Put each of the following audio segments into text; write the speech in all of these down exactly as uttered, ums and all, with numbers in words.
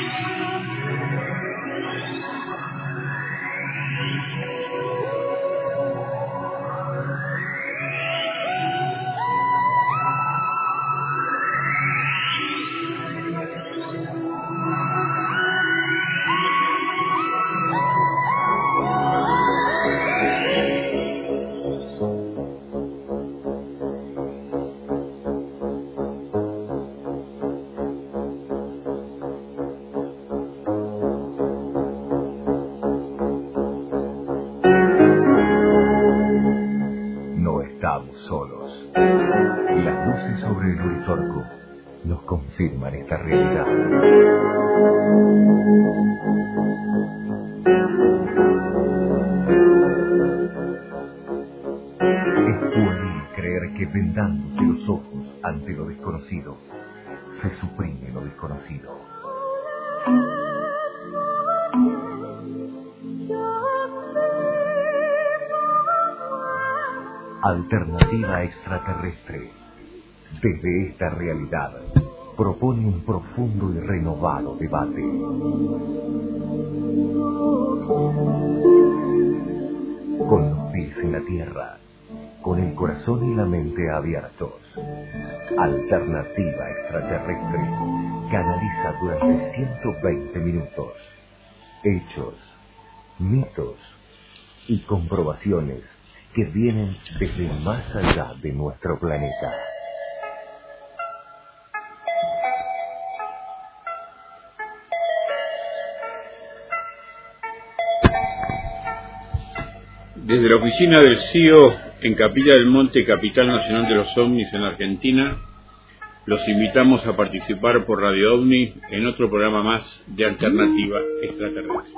Solos. Las luces sobre el Uritorco nos confirman esta realidad. Es pueril creer que vendándose los ojos ante lo desconocido, se suprime lo desconocido. Alternativa extraterrestre, desde esta realidad, propone un profundo y renovado debate. Con los pies en la tierra, con el corazón y la mente abiertos, Alternativa extraterrestre canaliza durante ciento veinte minutos hechos, mitos y comprobaciones que vienen desde más allá de nuestro planeta. Desde la oficina del C I O en Capilla del Monte, capital nacional de los ovnis en Argentina, los invitamos a participar por Radio OVNI en otro programa más de Alternativa Extraterrestre.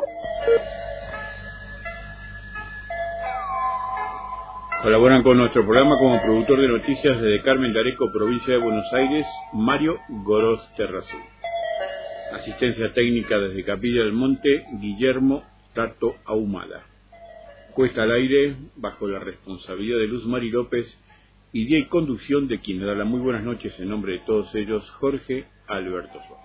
Colaboran con nuestro programa como productor de noticias desde Carmen de Areco, provincia de Buenos Aires, Mario Goroz Terrazú. Asistencia técnica desde Capilla del Monte, Guillermo Tato Ahumada. Puesta al aire bajo la responsabilidad de Luz Mari López y día y conducción de quien le da las muy buenas noches en nombre de todos ellos, Jorge Alberto Suárez.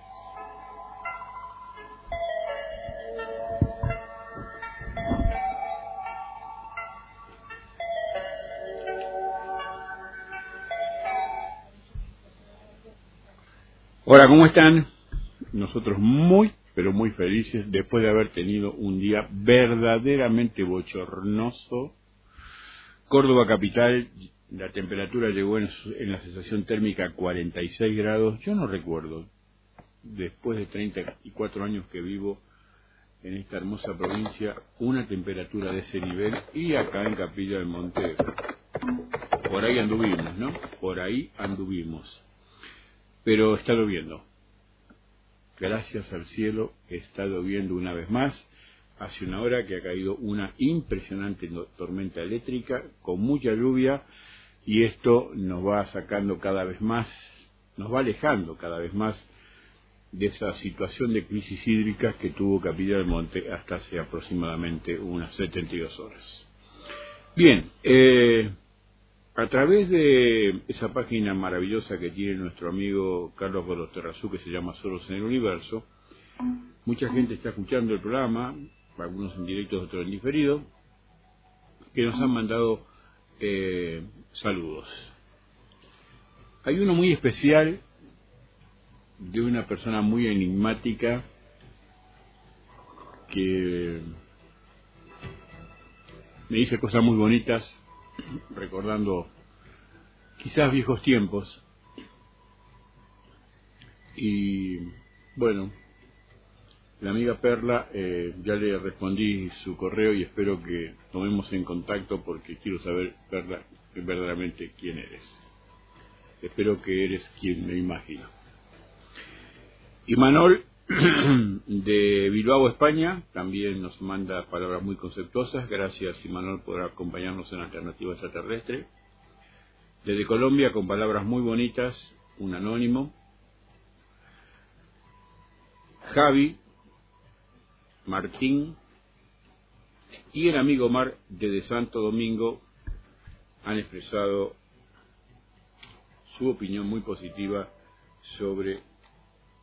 Hola, ¿cómo están? Nosotros muy, pero muy felices después de haber tenido un día verdaderamente bochornoso. Córdoba capital, la temperatura llegó en, en la sensación térmica a cuarenta y seis grados. Yo no recuerdo, después de treinta y cuatro años que vivo en esta hermosa provincia, una temperatura de ese nivel. Y acá en Capilla del Monte, por ahí anduvimos, ¿no? Por ahí anduvimos. Pero está lloviendo. Gracias al cielo, está lloviendo una vez más. Hace una hora que ha caído una impresionante tormenta eléctrica con mucha lluvia, y esto nos va sacando cada vez más, nos va alejando cada vez más de esa situación de crisis hídrica que tuvo Capilla del Monte hasta hace aproximadamente unas setenta y dos horas. Bien, eh... a través de esa página maravillosa que tiene nuestro amigo Carlos Goroz Terrazú, que se llama Solos en el Universo, mucha gente está escuchando el programa, algunos en directo, otros en diferido, que nos han mandado eh, saludos. Hay uno muy especial de una persona muy enigmática que me dice cosas muy bonitas, recordando quizás viejos tiempos. Y bueno, la amiga Perla, eh, ya le respondí su correo y espero que tomemos en contacto porque quiero saber, Perla, verdaderamente quién eres. Espero que eres quien me imagino. Y Manol de Bilbao, España, también nos manda palabras muy conceptuosas. Gracias, Imanol, por acompañarnos en Alternativa Extraterrestre. Desde Colombia, con palabras muy bonitas, un anónimo. Javi Martín y el amigo Omar desde Santo Domingo han expresado su opinión muy positiva sobre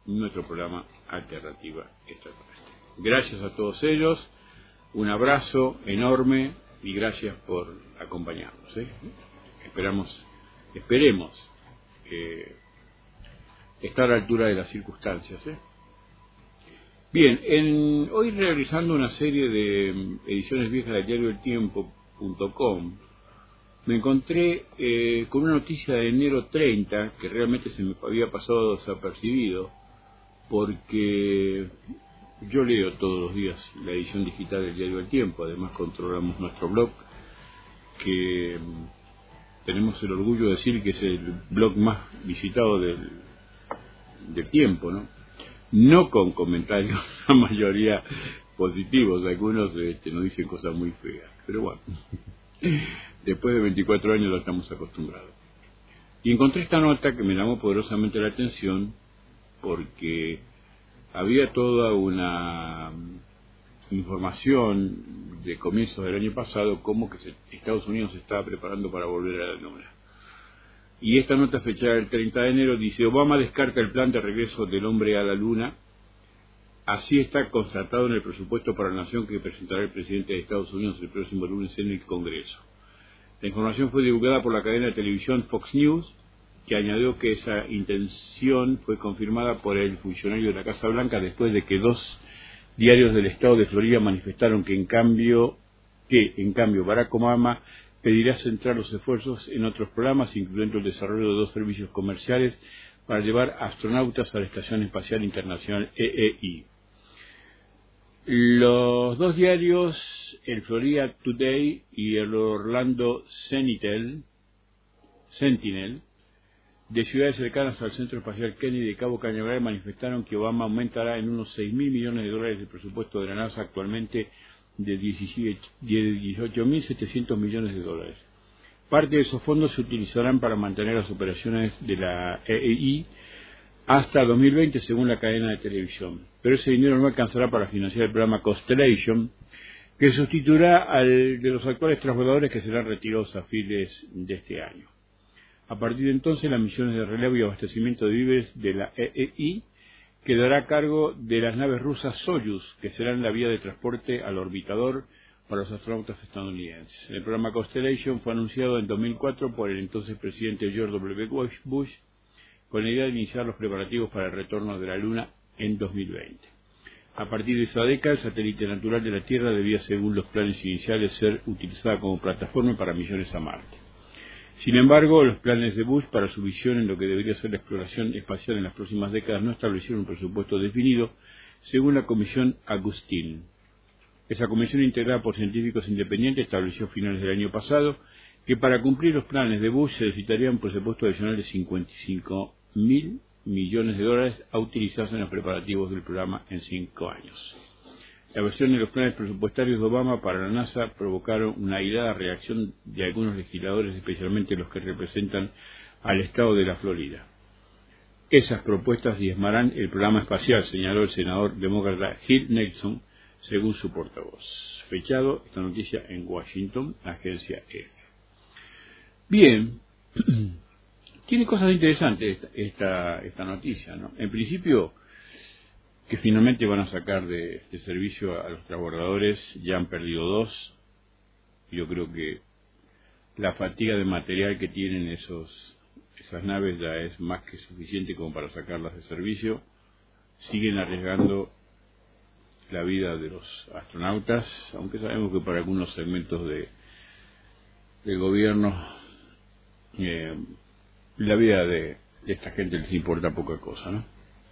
nuestro programa Alternativa Extraterrestre. Gracias a todos ellos, un abrazo enorme y gracias por acompañarnos. ¿eh? Esperamos, esperemos que estar a la altura de las circunstancias. ¿eh? Bien, en, hoy realizando una serie de ediciones viejas del diario el tiempo punto com, me encontré eh, con una noticia de enero treinta que realmente se me había pasado desapercibido, porque yo leo todos los días la edición digital del diario El Tiempo, además controlamos nuestro blog, que tenemos el orgullo de decir que es el blog más visitado del, del tiempo, ¿no? No con comentarios, la mayoría positivos, algunos este, nos dicen cosas muy feas, pero bueno, después de veinticuatro años lo estamos acostumbrados. Y encontré esta nota que me llamó poderosamente la atención, porque había toda una información de comienzos del año pasado como que se, Estados Unidos se estaba preparando para volver a la Luna. Y esta nota fechada el treinta de enero dice: Obama descarta el plan de regreso del hombre a la Luna. Así está constatado en el presupuesto para la nación que presentará el presidente de Estados Unidos el próximo lunes en el Congreso. La información fue divulgada por la cadena de televisión Fox News, que añadió que esa intención fue confirmada por el funcionario de la Casa Blanca después de que dos diarios del estado de Florida manifestaron que en cambio, que en cambio Barack Obama pedirá centrar los esfuerzos en otros programas, incluyendo el desarrollo de dos servicios comerciales para llevar astronautas a la Estación Espacial Internacional E E I. Los dos diarios, el Florida Today y el Orlando Sentinel, Sentinel, de ciudades cercanas al Centro Espacial Kennedy de Cabo Cañaveral, manifestaron que Obama aumentará en unos seis mil millones de dólares el presupuesto de la NASA, actualmente de dieciocho mil setecientos millones de dólares. Parte de esos fondos se utilizarán para mantener las operaciones de la E E I hasta dos mil veinte, según la cadena de televisión. Pero ese dinero no alcanzará para financiar el programa Constellation, que sustituirá al de los actuales transbordadores que serán retirados a fines de este año. A partir de entonces, las misiones de relevo y abastecimiento de víveres de la E E I quedará a cargo de las naves rusas Soyuz, que serán la vía de transporte al orbitador para los astronautas estadounidenses. El programa Constellation fue anunciado en dos mil cuatro por el entonces presidente George W. Bush, con la idea de iniciar los preparativos para el retorno de la Luna en dos mil veinte. A partir de esa década, el satélite natural de la Tierra debía, según los planes iniciales, ser utilizada como plataforma para misiones a Marte. Sin embargo, los planes de Bush para su visión en lo que debería ser la exploración espacial en las próximas décadas no establecieron un presupuesto definido, según la Comisión Agustín. Esa comisión, integrada por científicos independientes, estableció a finales del año pasado que para cumplir los planes de Bush se necesitaría un presupuesto adicional de cincuenta y cinco mil millones de dólares a utilizarse en los preparativos del programa en cinco años. La versión de los planes presupuestarios de Obama para la NASA provocaron una airada reacción de algunos legisladores, especialmente los que representan al estado de la Florida. Esas propuestas diezmarán el programa espacial, señaló el senador demócrata Gil Nelson, según su portavoz. Fechado esta noticia en Washington, agencia F. Bien, tiene cosas interesantes esta, esta, esta noticia, ¿no? En principio, que finalmente van a sacar de, de servicio a los transbordadores, ya han perdido dos. Yo creo que la fatiga de material que tienen esos esas naves ya es más que suficiente como para sacarlas de servicio. Siguen arriesgando la vida de los astronautas, aunque sabemos que para algunos segmentos de del gobierno eh, la vida de, de esta gente les importa poca cosa, ¿no?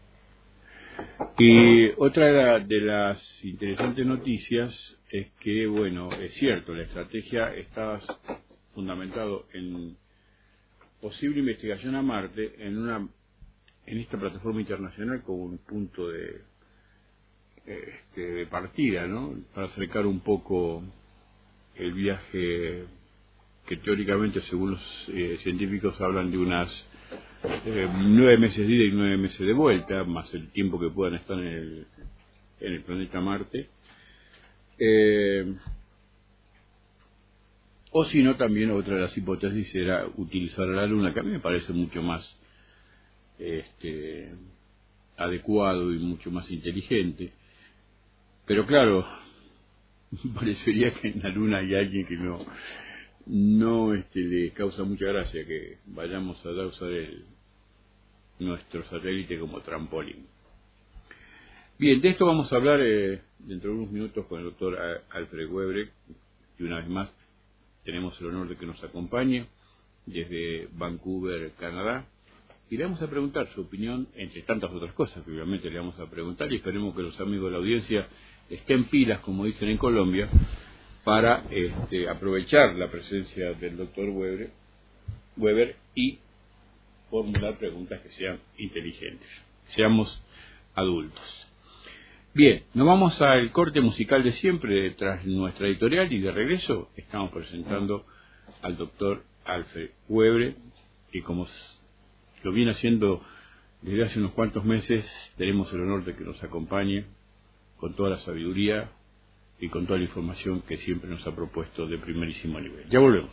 Y otra de las interesantes noticias es que, bueno, es cierto, la estrategia está fundamentado en posible investigación a Marte en una en esta plataforma internacional como un punto de, este, de partida, ¿no? Para acercar un poco el viaje que teóricamente, según los eh, científicos, hablan de unas Eh, nueve meses de ida y nueve meses de vuelta, más el tiempo que puedan estar en el, en el planeta Marte. Eh, o si no, también otra de las hipótesis era utilizar a la Luna, que a mí me parece mucho más este, adecuado y mucho más inteligente. Pero claro, parecería que en la Luna hay alguien que no, no este, le causa mucha gracia que vayamos a usar el, nuestro satélite como trampolín. Bien, de esto vamos a hablar eh, dentro de unos minutos con el doctor Alfred Webre, y una vez más tenemos el honor de que nos acompañe desde Vancouver, Canadá, y le vamos a preguntar su opinión, entre tantas otras cosas que obviamente le vamos a preguntar, y esperemos que los amigos de la audiencia estén pilas, como dicen en Colombia, para este, aprovechar la presencia del doctor Weber, Weber y formular preguntas que sean inteligentes. Seamos adultos. Bien, nos vamos al corte musical de siempre tras nuestra editorial, y de regreso estamos presentando al doctor Alfred Weber, que como lo viene haciendo desde hace unos cuantos meses, tenemos el honor de que nos acompañe con toda la sabiduría y con toda la información que siempre nos ha propuesto de primerísimo nivel. Ya volvemos.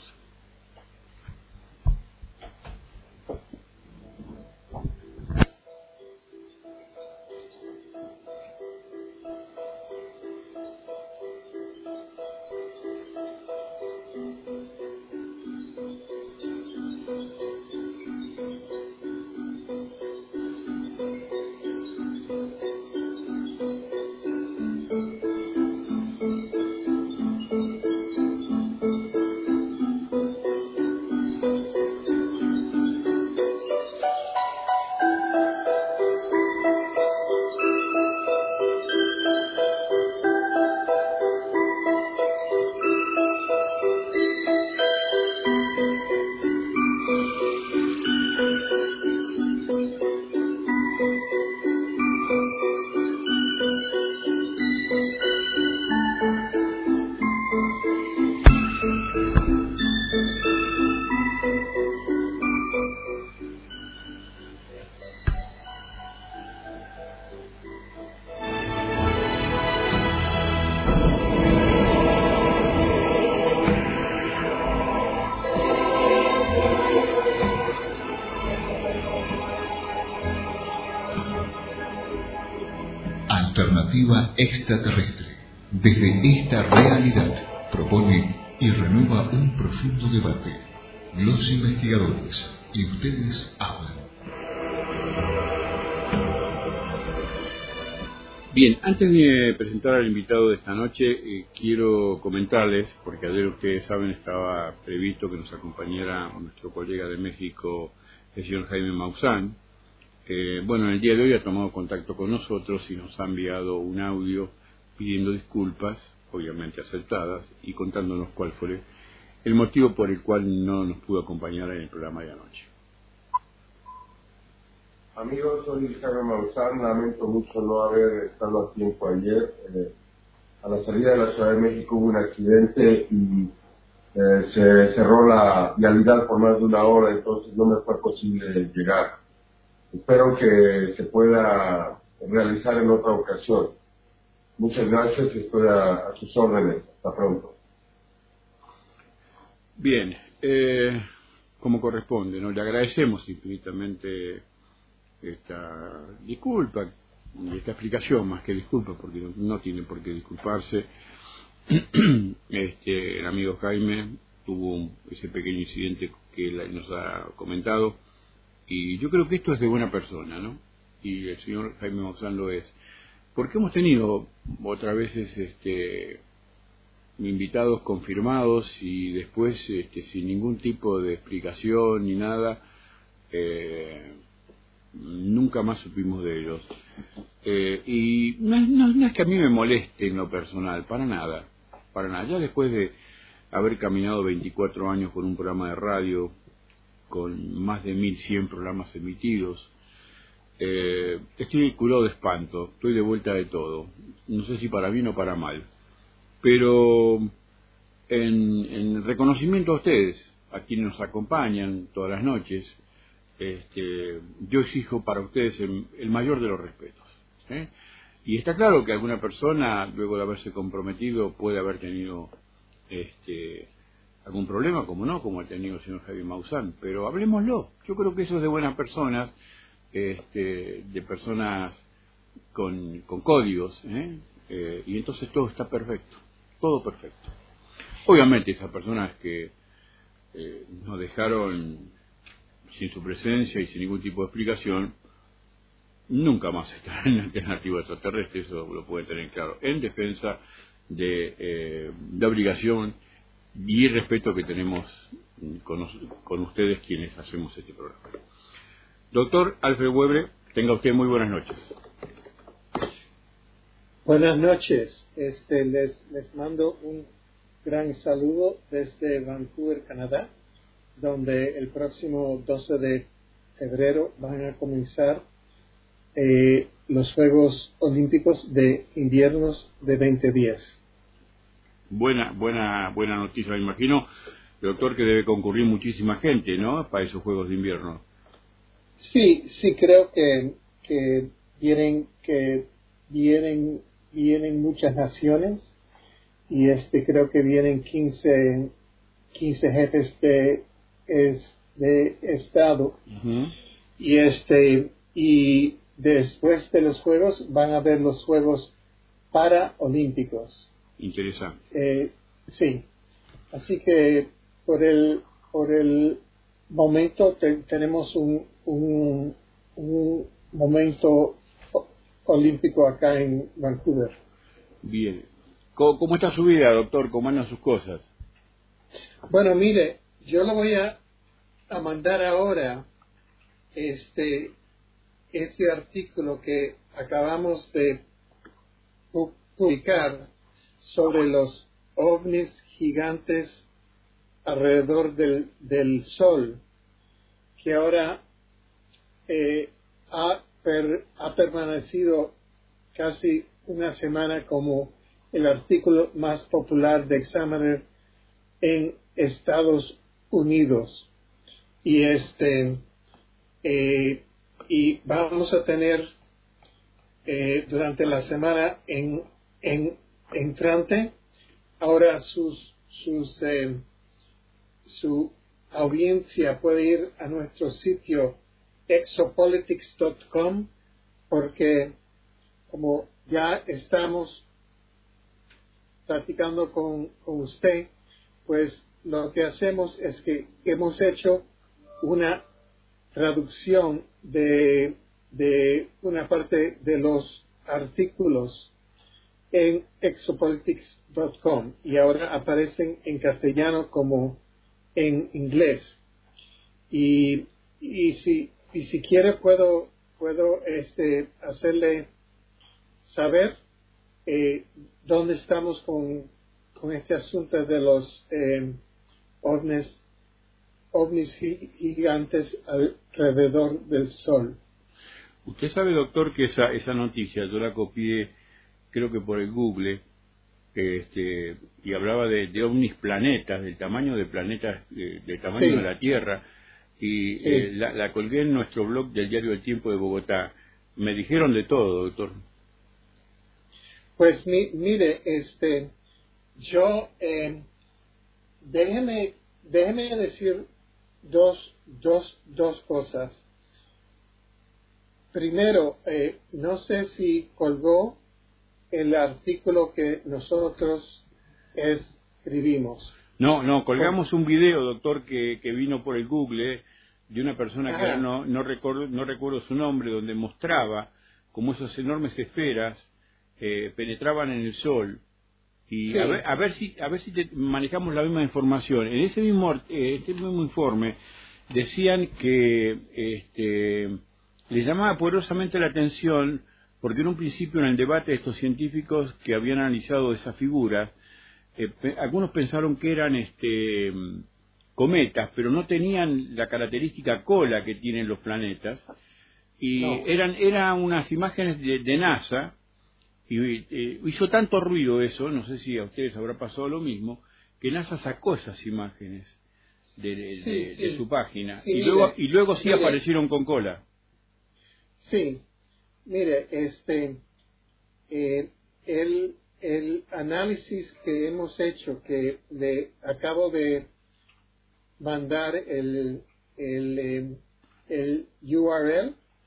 Alternativa extraterrestre. Desde esta realidad propone y renueva un profundo debate. Los investigadores y ustedes hablan. Bien, antes de presentar al invitado de esta noche, eh, quiero comentarles, porque ayer ustedes saben estaba previsto que nos acompañara nuestro colega de México, el señor Jaime Maussan. Eh, bueno, en el día de hoy ha tomado contacto con nosotros y nos ha enviado un audio pidiendo disculpas, obviamente aceptadas, y contándonos cuál fue el motivo por el cual no nos pudo acompañar en el programa de anoche. Amigos, soy Jaime Maussan, lamento mucho no haber estado a tiempo ayer. Eh, a la salida de la Ciudad de México hubo un accidente y eh, se cerró la vialidad por más de una hora, entonces no me fue posible llegar. Espero que se pueda realizar en otra ocasión. Muchas gracias y estoy a, a sus órdenes. Hasta pronto. Bien, eh, como corresponde, ¿no? Le agradecemos infinitamente esta disculpa, esta explicación más que disculpa, porque no, no tiene por qué disculparse. Este, el amigo Jaime tuvo un, ese pequeño incidente que él nos ha comentado. Y yo creo que esto es de buena persona, ¿no? Y el señor Jaime Maussan lo es. Porque hemos tenido otras veces este, invitados confirmados y después, este, sin ningún tipo de explicación ni nada, eh, nunca más supimos de ellos. Eh, y no, no, no es que a mí me moleste en lo personal, para nada, para nada. Ya después de haber caminado veinticuatro años con un programa de radio, con más de mil cien programas emitidos, eh, estoy curado de espanto, estoy de vuelta de todo, no sé si para bien o para mal, pero en, en reconocimiento a ustedes, a quienes nos acompañan todas las noches, este, yo exijo para ustedes el, el mayor de los respetos, ¿eh? Y está claro que alguna persona, luego de haberse comprometido, puede haber tenido este algún problema, como no, como ha tenido el señor Jaime Maussan, pero hablemoslo. Yo creo que eso es de buenas personas, este, de personas con, con códigos, ¿eh? Eh, y entonces todo está perfecto, todo perfecto. Obviamente esas personas que eh, nos dejaron sin su presencia y sin ningún tipo de explicación, nunca más estarán en alternativa extraterrestre, eso lo pueden tener claro, en defensa de eh, la obligación y respeto que tenemos con, con ustedes quienes hacemos este programa. Doctor Alfred Webre, tenga usted muy buenas noches. Buenas noches, este, les, les mando un gran saludo desde Vancouver, Canadá, donde el próximo doce de febrero van a comenzar eh, los Juegos Olímpicos de Inviernos de veinte diez. Buena, buena, buena noticia, me imagino, doctor, que debe concurrir muchísima gente, ¿no?, para esos Juegos de Invierno. Sí, sí, creo que, que vienen, que vienen, vienen muchas naciones, y este creo que vienen quince, quince jefes de, es, de estado, Uh-huh. y este, y después de los Juegos van a haber los Juegos Paraolímpicos. Interesante. Eh, sí, así que por el por el momento te, tenemos un, un un momento olímpico acá en Vancouver. Bien. ¿Cómo, cómo está su vida, doctor? ¿Cómo andan sus cosas? Bueno, mire, yo le voy a, a mandar ahora este este artículo que acabamos de pu- publicar sobre los ovnis gigantes alrededor del, del Sol, que ahora eh, ha, per, ha permanecido casi una semana como el artículo más popular de Examiner en Estados Unidos. Y este eh, y vamos a tener eh, durante la semana en, en entrante ahora sus sus eh, su audiencia puede ir a nuestro sitio exopolitics punto com, porque como ya estamos platicando con, con usted, pues lo que hacemos es que hemos hecho una traducción de, de una parte de los artículos en exopolitics punto com, y ahora aparecen en castellano como en inglés. Y, y si y si quiere puedo puedo este hacerle saber eh, dónde estamos con, con este asunto de los eh, ovnis ovnis gigantes alrededor del Sol. Usted sabe, doctor, que esa esa noticia yo la copié, creo que por el Google, este, y hablaba de, de ovnis planetas, del tamaño de planetas, de, del tamaño Sí. de la Tierra, y Sí. eh, la, la colgué en nuestro blog del diario El Tiempo de Bogotá. Me dijeron de todo, doctor. Pues mi, mire, este, yo, eh, déjeme, déjeme decir dos, dos, dos cosas. Primero, eh, no sé si colgó el artículo que nosotros escribimos. No, no, colgamos un video, doctor, que, que vino por el Google, de una persona que Ajá. ahora no, no, recuerdo, no recuerdo su nombre, donde mostraba cómo esas enormes esferas eh, penetraban en el Sol. Y Sí. a, ver, a ver si a ver si te- manejamos la misma información. En ese mismo art- eh, este mismo informe decían que este, les llamaba poderosamente la atención, porque en un principio, en el debate de estos científicos que habían analizado esas figuras, eh, pe- algunos pensaron que eran este mm, cometas, pero no tenían la característica cola que tienen los planetas, y No. eran eran unas imágenes de, de NASA. Y eh, hizo tanto ruido eso, no sé si a ustedes habrá pasado lo mismo, que NASA sacó esas imágenes de, de, Sí, de- sí. de su página, Sí, y mire, luego y luego sí mire. aparecieron con cola. Sí, mire, este, eh, el, el análisis que hemos hecho, que le acabo de mandar el, el, eh, el U R L,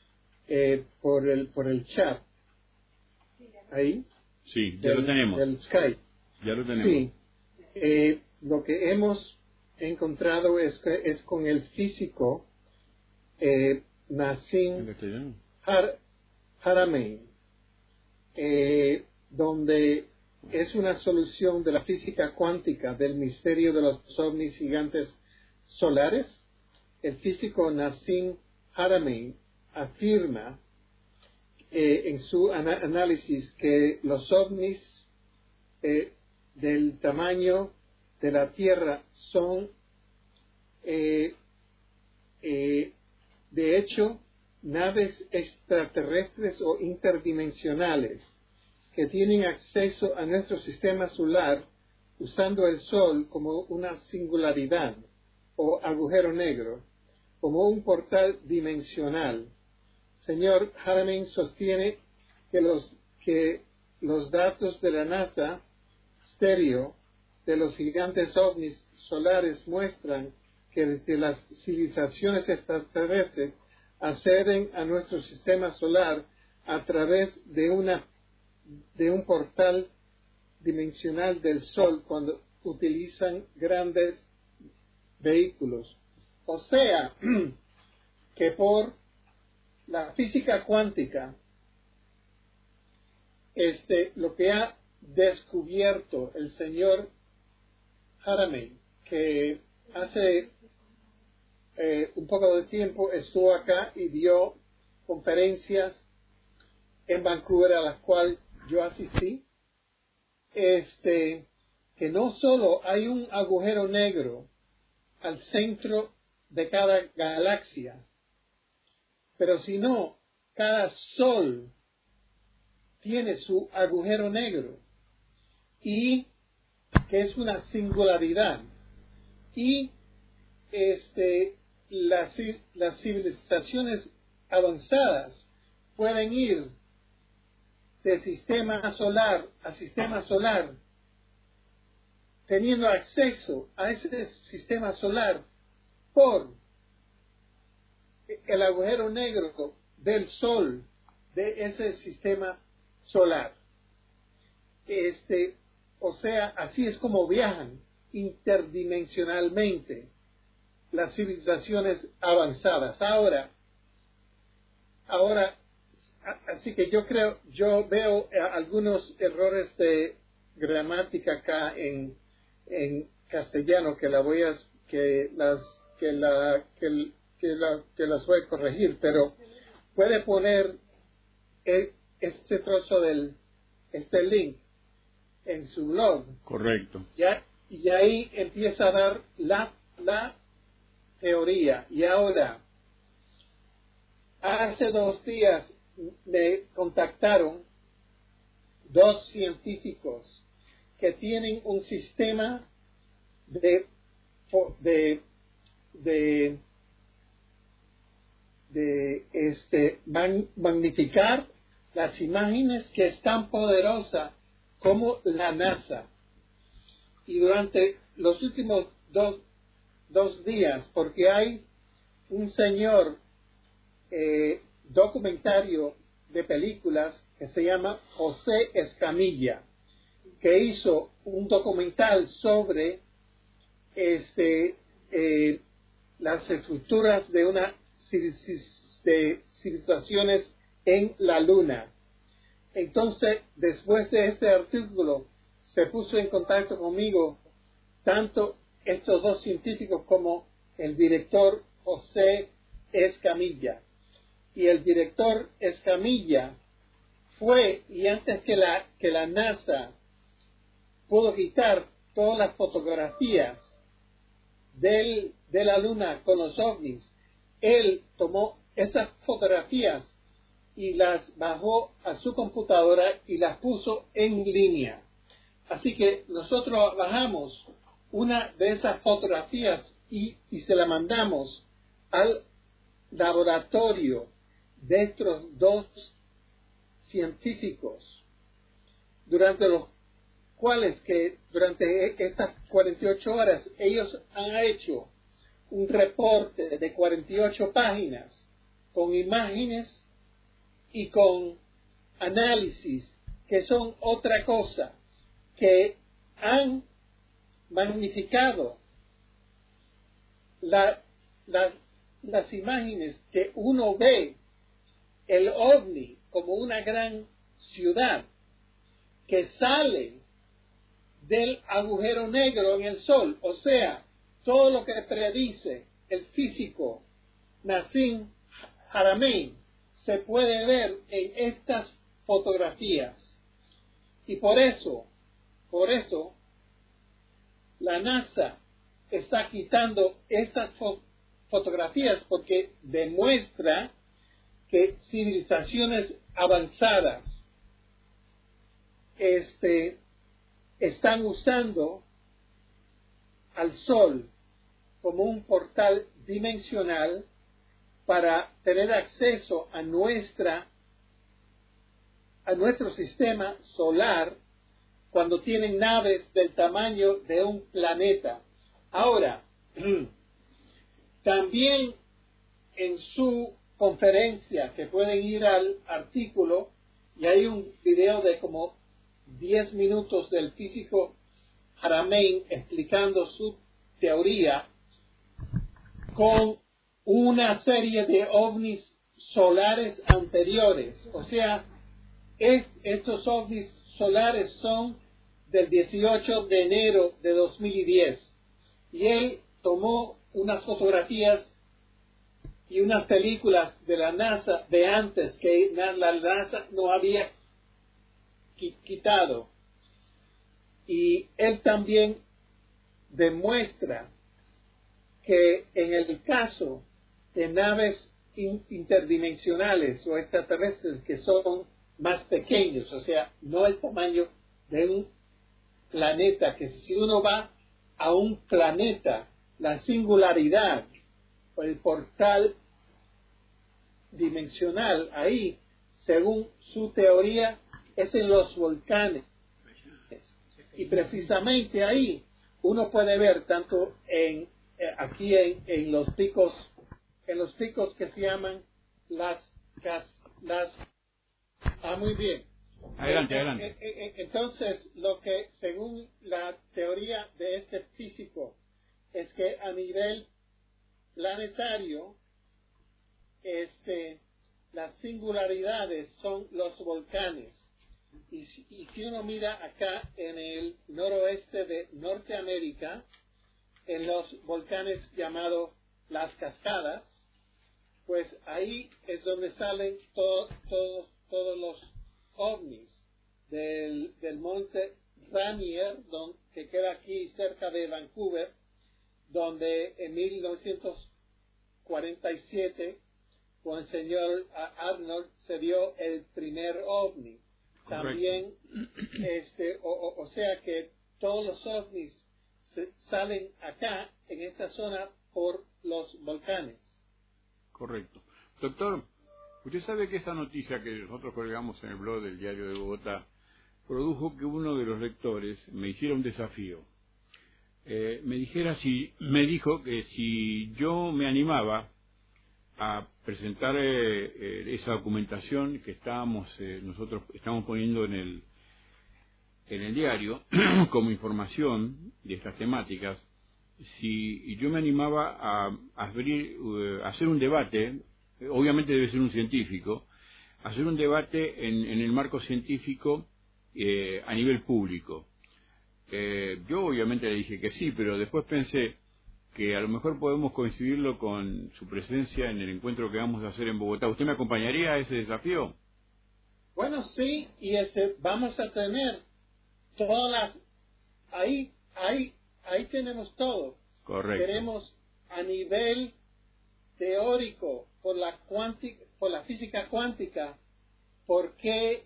eh, por el por el chat. Ahí. Sí, ya del, lo tenemos. Del Skype. Ya lo tenemos. Sí. Eh, lo que hemos encontrado es que es con el físico eh, Nassim Har Haramein, eh, donde es una solución de la física cuántica del misterio de los ovnis gigantes solares. El físico Nassim Haramein afirma eh, en su ana análisis que los ovnis eh, del tamaño de la Tierra son eh, eh, de hecho naves extraterrestres o interdimensionales que tienen acceso a nuestro sistema solar usando el Sol como una singularidad o agujero negro, como un portal dimensional. Señor Haramein sostiene que los, que los datos de la NASA estéreo de los gigantes ovnis solares muestran que desde las civilizaciones extraterrestres acceden a nuestro sistema solar a través de una de un portal dimensional del Sol cuando utilizan grandes vehículos. O sea, que por la física cuántica, este, lo que ha descubierto el señor Haramein, que hace eh, un poco de tiempo estuvo acá y dio conferencias en Vancouver a las cuales yo asistí, este, que no solo hay un agujero negro al centro de cada galaxia, pero sino cada sol tiene su agujero negro y que es una singularidad, y este las, las civilizaciones avanzadas pueden ir de sistema solar a sistema solar teniendo acceso a ese sistema solar por el agujero negro del Sol de ese sistema solar. Este, o sea, así es como viajan interdimensionalmente las civilizaciones avanzadas. Ahora, ahora, así que yo creo, yo veo algunos errores de gramática acá en, en castellano que la voy a, que las, que la, que, que la, que las voy a corregir, pero puede poner el, este trozo del, este link en su blog. Correcto. Ya, y ahí empieza a dar la, la teoría. Y ahora, hace dos días me contactaron dos científicos que tienen un sistema de de de, de este man, magnificar las imágenes, que es tan poderosa como la NASA. Y durante los últimos dos, dos días, porque hay un señor eh, documentario de películas que se llama José Escamilla, que hizo un documental sobre este eh, las estructuras de una de civilizaciones en la Luna. Entonces, después de este artículo, se puso en contacto conmigo tanto estos dos científicos como el director José Escamilla. Y el director Escamilla fue, y antes que la, que la NASA pudo quitar todas las fotografías del, de la Luna con los ovnis, él tomó esas fotografías y las bajó a su computadora y las puso en línea. Así que nosotros bajamos una de esas fotografías y, y se la mandamos al laboratorio de estos dos científicos, durante los cuales que durante estas cuarenta y ocho horas ellos han hecho un reporte de cuarenta y ocho páginas con imágenes y con análisis, que son otra cosa, que han magnificado la, la, las imágenes que uno ve el ovni como una gran ciudad que sale del agujero negro en el sol, o sea, todo lo que predice el físico Nassim Haramein se puede ver en estas fotografías. Y por eso, por eso, la NASA está quitando estas fo- fotografías porque demuestra que civilizaciones avanzadas este, están usando al Sol como un portal dimensional para tener acceso a nuestra a nuestro sistema solar cuando tienen naves del tamaño de un planeta. Ahora, también en su conferencia, que pueden ir al artículo, y hay un video de como diez minutos del físico Haramein explicando su teoría con una serie de ovnis solares anteriores. O sea, es, estos ovnis solares son del dieciocho de enero de dos mil diez. Y él tomó unas fotografías y unas películas de la NASA de antes que la NASA no había quitado. Y él también demuestra que en el caso de naves in- interdimensionales o extraterrestres que son más pequeños, o sea, no el tamaño de un planeta, que si uno va a un planeta, la singularidad o el portal dimensional ahí, según su teoría, es en los volcanes. Y precisamente ahí uno puede ver tanto en eh, aquí en, en los picos, en los picos que se llaman las las, las ah muy bien. Adelante, Eh, adelante. eh, eh, entonces, lo que según la teoría de este físico es que a nivel planetario, este, las singularidades son los volcanes. Y si, y si uno mira acá en el noroeste de Norteamérica, en los volcanes llamados las cascadas, pues ahí es donde salen todo, todo, todos los ovnis del, del monte Rainier, don, que queda aquí cerca de Vancouver, donde en mil novecientos cuarenta y siete con el señor Arnold se dio el primer ovni. Correcto. También, este, o, o, o sea que todos los ovnis se, salen acá, en esta zona, por los volcanes. Correcto. Doctor, usted sabe que esa noticia que nosotros colgamos en el blog del Diario de Bogotá produjo que uno de los lectores me hiciera un desafío. Eh, me dijera si, me dijo que si yo me animaba a presentar eh, eh, esa documentación que estábamos eh, nosotros estamos poniendo en el en el diario como información de estas temáticas, si yo me animaba a, a abrir, uh, a hacer un debate, obviamente debe ser un científico, hacer un debate en, en el marco científico eh, a nivel público. Eh, yo obviamente le dije que sí, pero después pensé que a lo mejor podemos coincidirlo con su presencia en el encuentro que vamos a hacer en Bogotá. ¿Usted me acompañaría a ese desafío? Bueno, sí, y ese, vamos a tener todas las, ahí, ahí, ahí tenemos todo. Correcto. Tenemos a nivel teórico, por la cuántica, por la física cuántica, por qué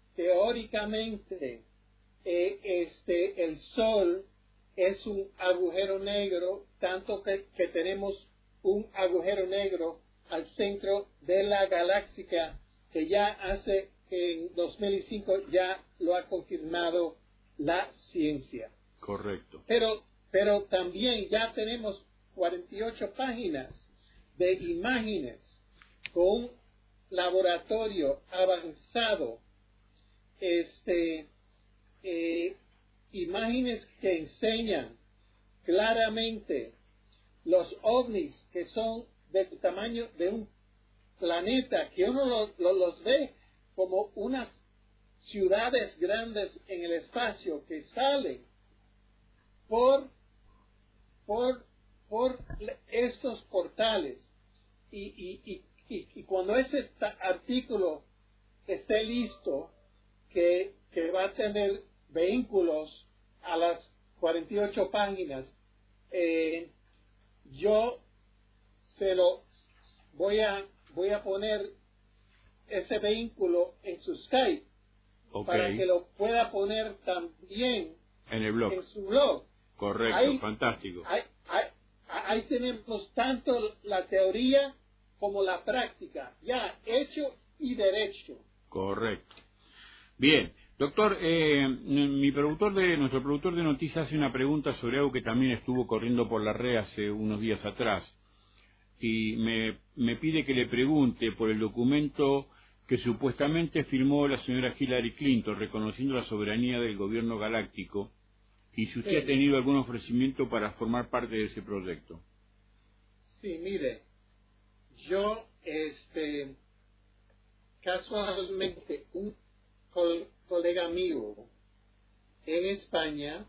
teóricamente eh, este, el Sol es un agujero negro, tanto que, que tenemos un agujero negro al centro de la galaxia, que ya hace, en dos mil cinco ya lo ha confirmado la ciencia. Correcto. Pero, pero también ya tenemos cuarenta y ocho páginas de imágenes con laboratorio avanzado, este, eh, imágenes que enseñan claramente los ovnis que son del tamaño de un planeta, que uno lo, lo, los ve como unas ciudades grandes en el espacio que salen por, por, por estos portales. Y, y, y, y, y cuando ese artículo esté listo, que, que va a tener vehículos a las cuarenta y ocho páginas, eh, yo se lo voy a voy a poner ese vehículo en su Skype, okay, para que lo pueda poner también en el blog, en su blog. Correcto, ahí, fantástico. Ahí, ahí, ahí tenemos tanto la teoría como la práctica, ya hecho y derecho. Correcto. Bien, doctor, eh, mi productor de nuestro productor de noticias hace una pregunta sobre algo que también estuvo corriendo por la red hace unos días atrás, y me, me pide que le pregunte por el documento que supuestamente firmó la señora Hillary Clinton reconociendo la soberanía del gobierno galáctico, y si usted sí. ha tenido algún ofrecimiento para formar parte de ese proyecto. Sí, mire, yo, este, casualmente, un col colega mío en España,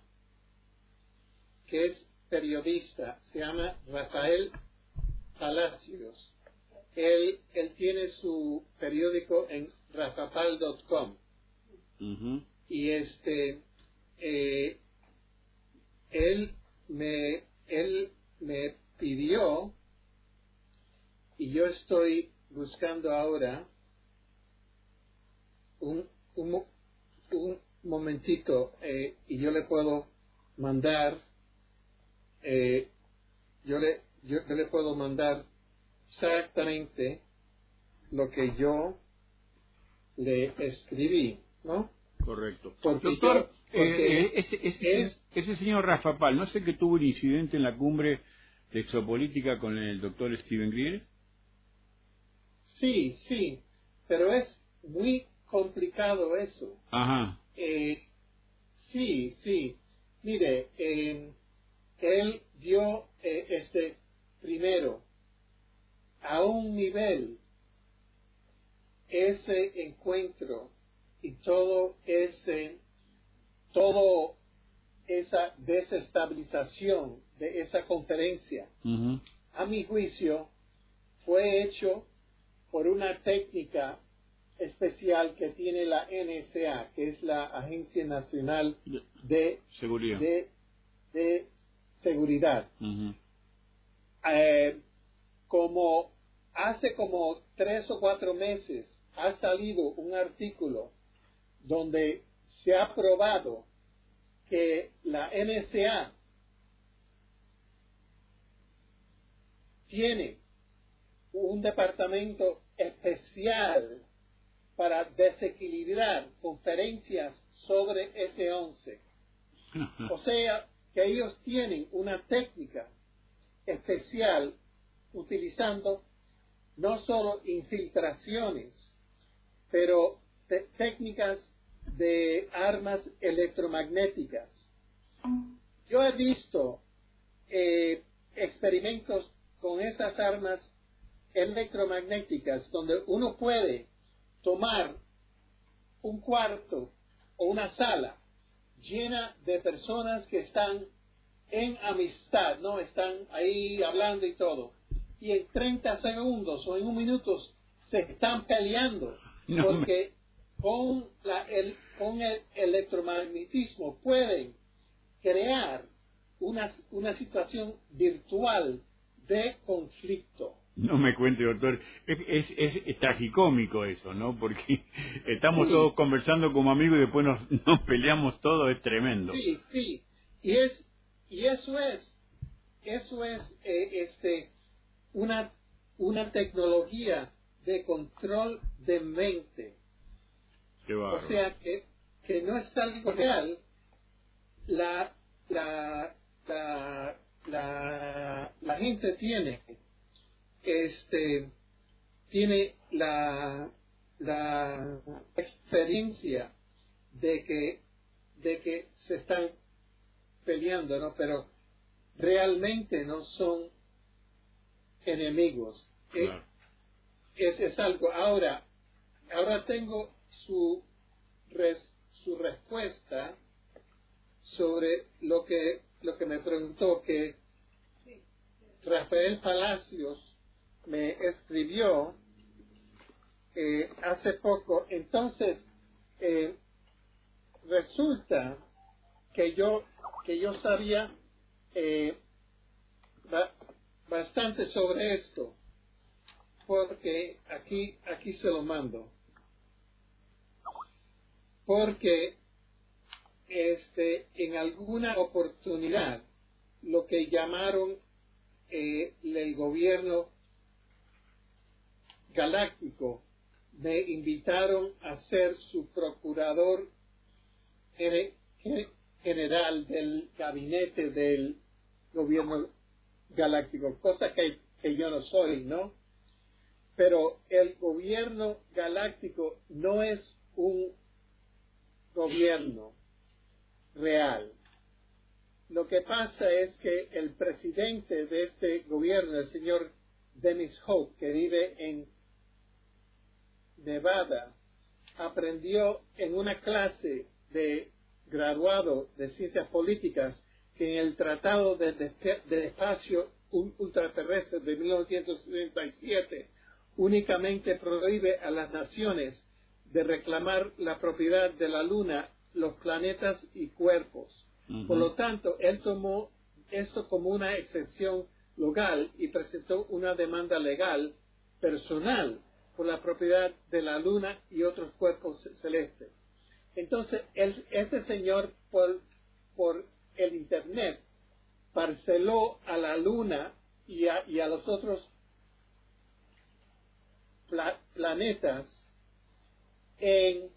que es periodista, se llama Rafael Palacios. Él, él tiene su periódico en rafapal punto com. Uh-huh. Y este, eh, él me, él me pidió, y yo estoy buscando ahora un, un, un momentito, eh, y yo le puedo mandar, eh, yo le, yo, yo le puedo mandar exactamente lo que yo le escribí, ¿no? Correcto. Porque Doctor, yo, porque eh, ese, ese, es, ese señor Rafa Pal, ¿no sé que tuvo un incidente en la cumbre de exopolítica con el doctor Steven Greer? Sí, sí, pero es muy complicado eso. Ajá. Eh, sí, sí. Mire, eh, él dio eh, este primero a un nivel ese encuentro y todo ese todo esa desestabilización de esa conferencia, uh-huh, a mi juicio fue hecho por una técnica especial que tiene la N S A, que es la Agencia Nacional de Seguridad. de, de Seguridad. Uh-huh. Eh, como hace como tres o cuatro meses ha salido un artículo donde se ha probado que la N S A tiene un departamento especial para desequilibrar conferencias sobre ese once. O sea, que ellos tienen una técnica especial utilizando no solo infiltraciones, pero te- técnicas de armas electromagnéticas. Yo he visto eh, experimentos con esas armas electromagnéticas donde uno puede tomar un cuarto o una sala llena de personas que están en amistad, ¿no? Están ahí hablando y todo, y en treinta segundos o en un minuto se están peleando, no, porque me... con, la, el, con el electromagnetismo pueden crear una, una situación virtual de conflicto. No me cuente, doctor. Es, es, es, es tragicómico eso, ¿no? Porque estamos sí. todos conversando como amigos y después nos, nos peleamos todo, es tremendo. Sí, sí. Y es y eso es, eso es eh, este una una tecnología de control de mente. Qué bárbaro. O sea que que no es algo real. La la la la, la gente tiene este tiene la, la experiencia de que, de que se están peleando, ¿no? Pero realmente no son enemigos. Claro. Es, es algo. Ahora, ahora tengo su, res, su respuesta sobre lo que, lo que me preguntó, que Rafael Palacios me escribió eh, hace poco. Entonces, eh, resulta que yo, que yo sabía eh, ba- bastante sobre esto, porque aquí, aquí se lo mando. Porque este, en alguna oportunidad, lo que llamaron eh, el gobierno galáctico, me invitaron a ser su procurador general del gabinete del gobierno galáctico, cosa que, que yo no soy, ¿no? Pero el gobierno galáctico no es un gobierno real. Lo que pasa es que el presidente de este gobierno, el señor Dennis Hope, que vive en Nevada, aprendió en una clase de graduado de ciencias políticas que en el Tratado de, de, de Espacio Ultraterrestre de mil novecientos setenta y siete únicamente prohíbe a las naciones de reclamar la propiedad de la Luna, los planetas y cuerpos. Uh-huh. Por lo tanto, él tomó esto como una excepción legal y presentó una demanda legal personal por la propiedad de la Luna y otros cuerpos celestes. Entonces, el, este señor, por, por el Internet, parceló a la Luna y a, y a los otros pla, planetas en,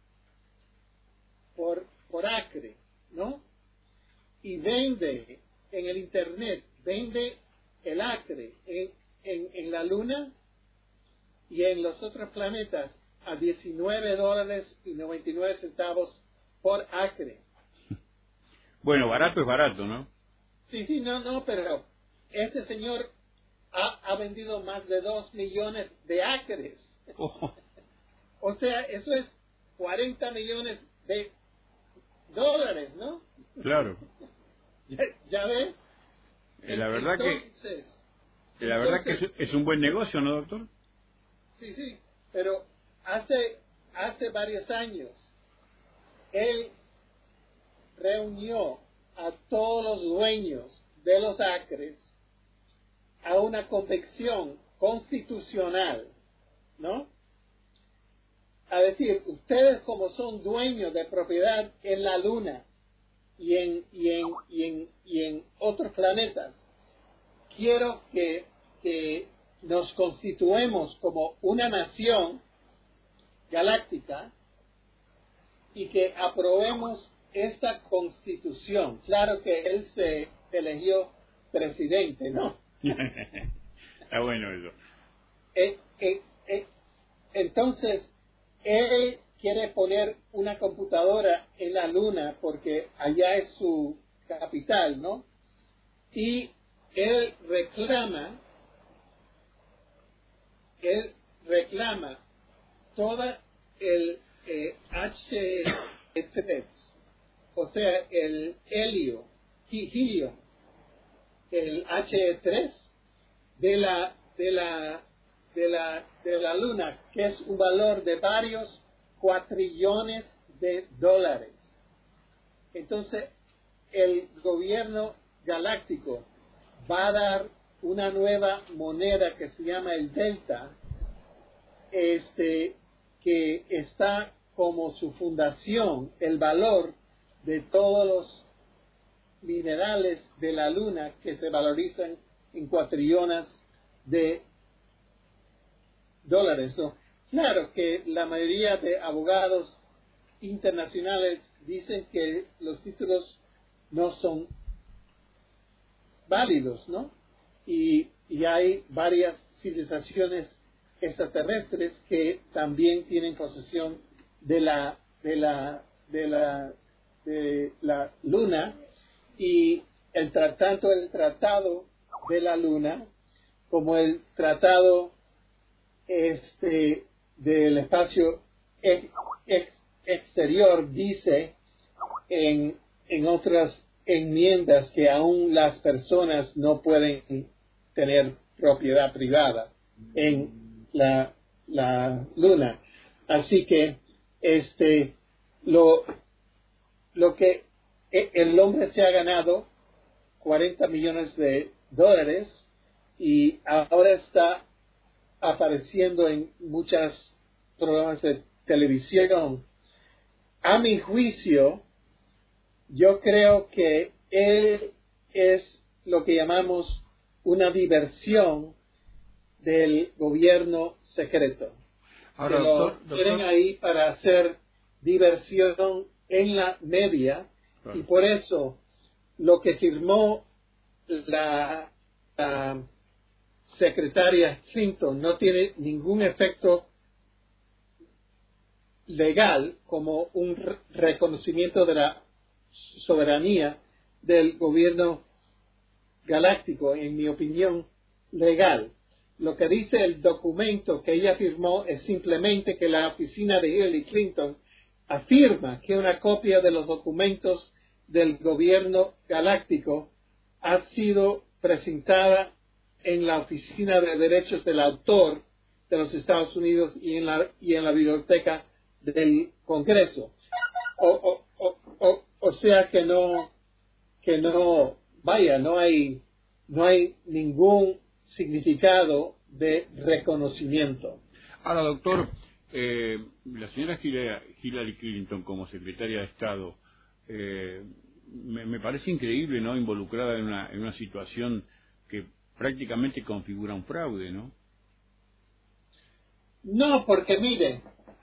por, por acre, ¿no? Y vende en el Internet, vende el acre en, en, en la Luna y en los otros planetas a diecinueve dólares y noventa y nueve centavos por acre. Bueno, barato es barato, ¿no? Sí, sí, no, no, pero este señor ha, ha vendido más de dos millones de acres. Oh. O sea, eso es cuarenta millones de dólares, ¿no? Claro. ¿Ya, ya ves? Eh, la verdad entonces, que la verdad entonces, que es, es un buen negocio, ¿no, doctor? Sí, sí, pero hace hace varios años él reunió a todos los dueños de los acres a una convención constitucional, ¿no? A decir, ustedes como son dueños de propiedad en la Luna y en, y en, y en, y en otros planetas, quiero que, que nos constituemos como una nación galáctica y que aprobemos esta constitución. Claro que él se eligió presidente, ¿no? Está bueno eso. Eh, eh, eh, entonces, él quiere poner una computadora en la Luna porque allá es su capital, ¿no? Y él reclama, él reclama toda el eh, H tres, o sea, el helio, helio, el H tres de la de la de la de la Luna, que es un valor de varios cuatrillones de dólares. Entonces, el gobierno galáctico va a dar una nueva moneda que se llama el Delta, este que está como su fundación el valor de todos los minerales de la Luna que se valorizan en cuatrillones de dólares, ¿no? Claro que la mayoría de abogados internacionales dicen que los títulos no son válidos, ¿no? Y, y hay varias civilizaciones extraterrestres que también tienen posesión de la de la de la de la luna, y el tra- tanto el tratado de la luna como el tratado este del espacio ex, ex, exterior dice en en otras enmiendas que aún las personas no pueden tener propiedad privada en la, la luna. Así que este lo lo que el hombre se ha ganado cuarenta millones de dólares y ahora está apareciendo en muchos programas de televisión. A mi juicio, yo creo que él es lo que llamamos una diversión del gobierno secreto. Ahora, que lo doctor, tienen doctor, ahí para hacer diversión en la media, claro. y por eso lo que firmó la, la secretaria Clinton no tiene ningún efecto legal como un re- reconocimiento de la soberanía del gobierno galáctico, en mi opinión, legal. Lo que dice el documento que ella firmó es simplemente que la oficina de Hillary Clinton afirma que una copia de los documentos del gobierno galáctico ha sido presentada en la Oficina de Derechos del Autor de los Estados Unidos y en la, y en la biblioteca del Congreso. O, o, o, o, o sea que no, que no, vaya, no hay, no hay ningún significado de reconocimiento. Ahora, doctor, eh, la señora Hillary Clinton como secretaria de Estado, eh, me, me parece increíble, ¿no?, involucrada en una, en una situación que prácticamente configura un fraude, ¿no? No, porque mire,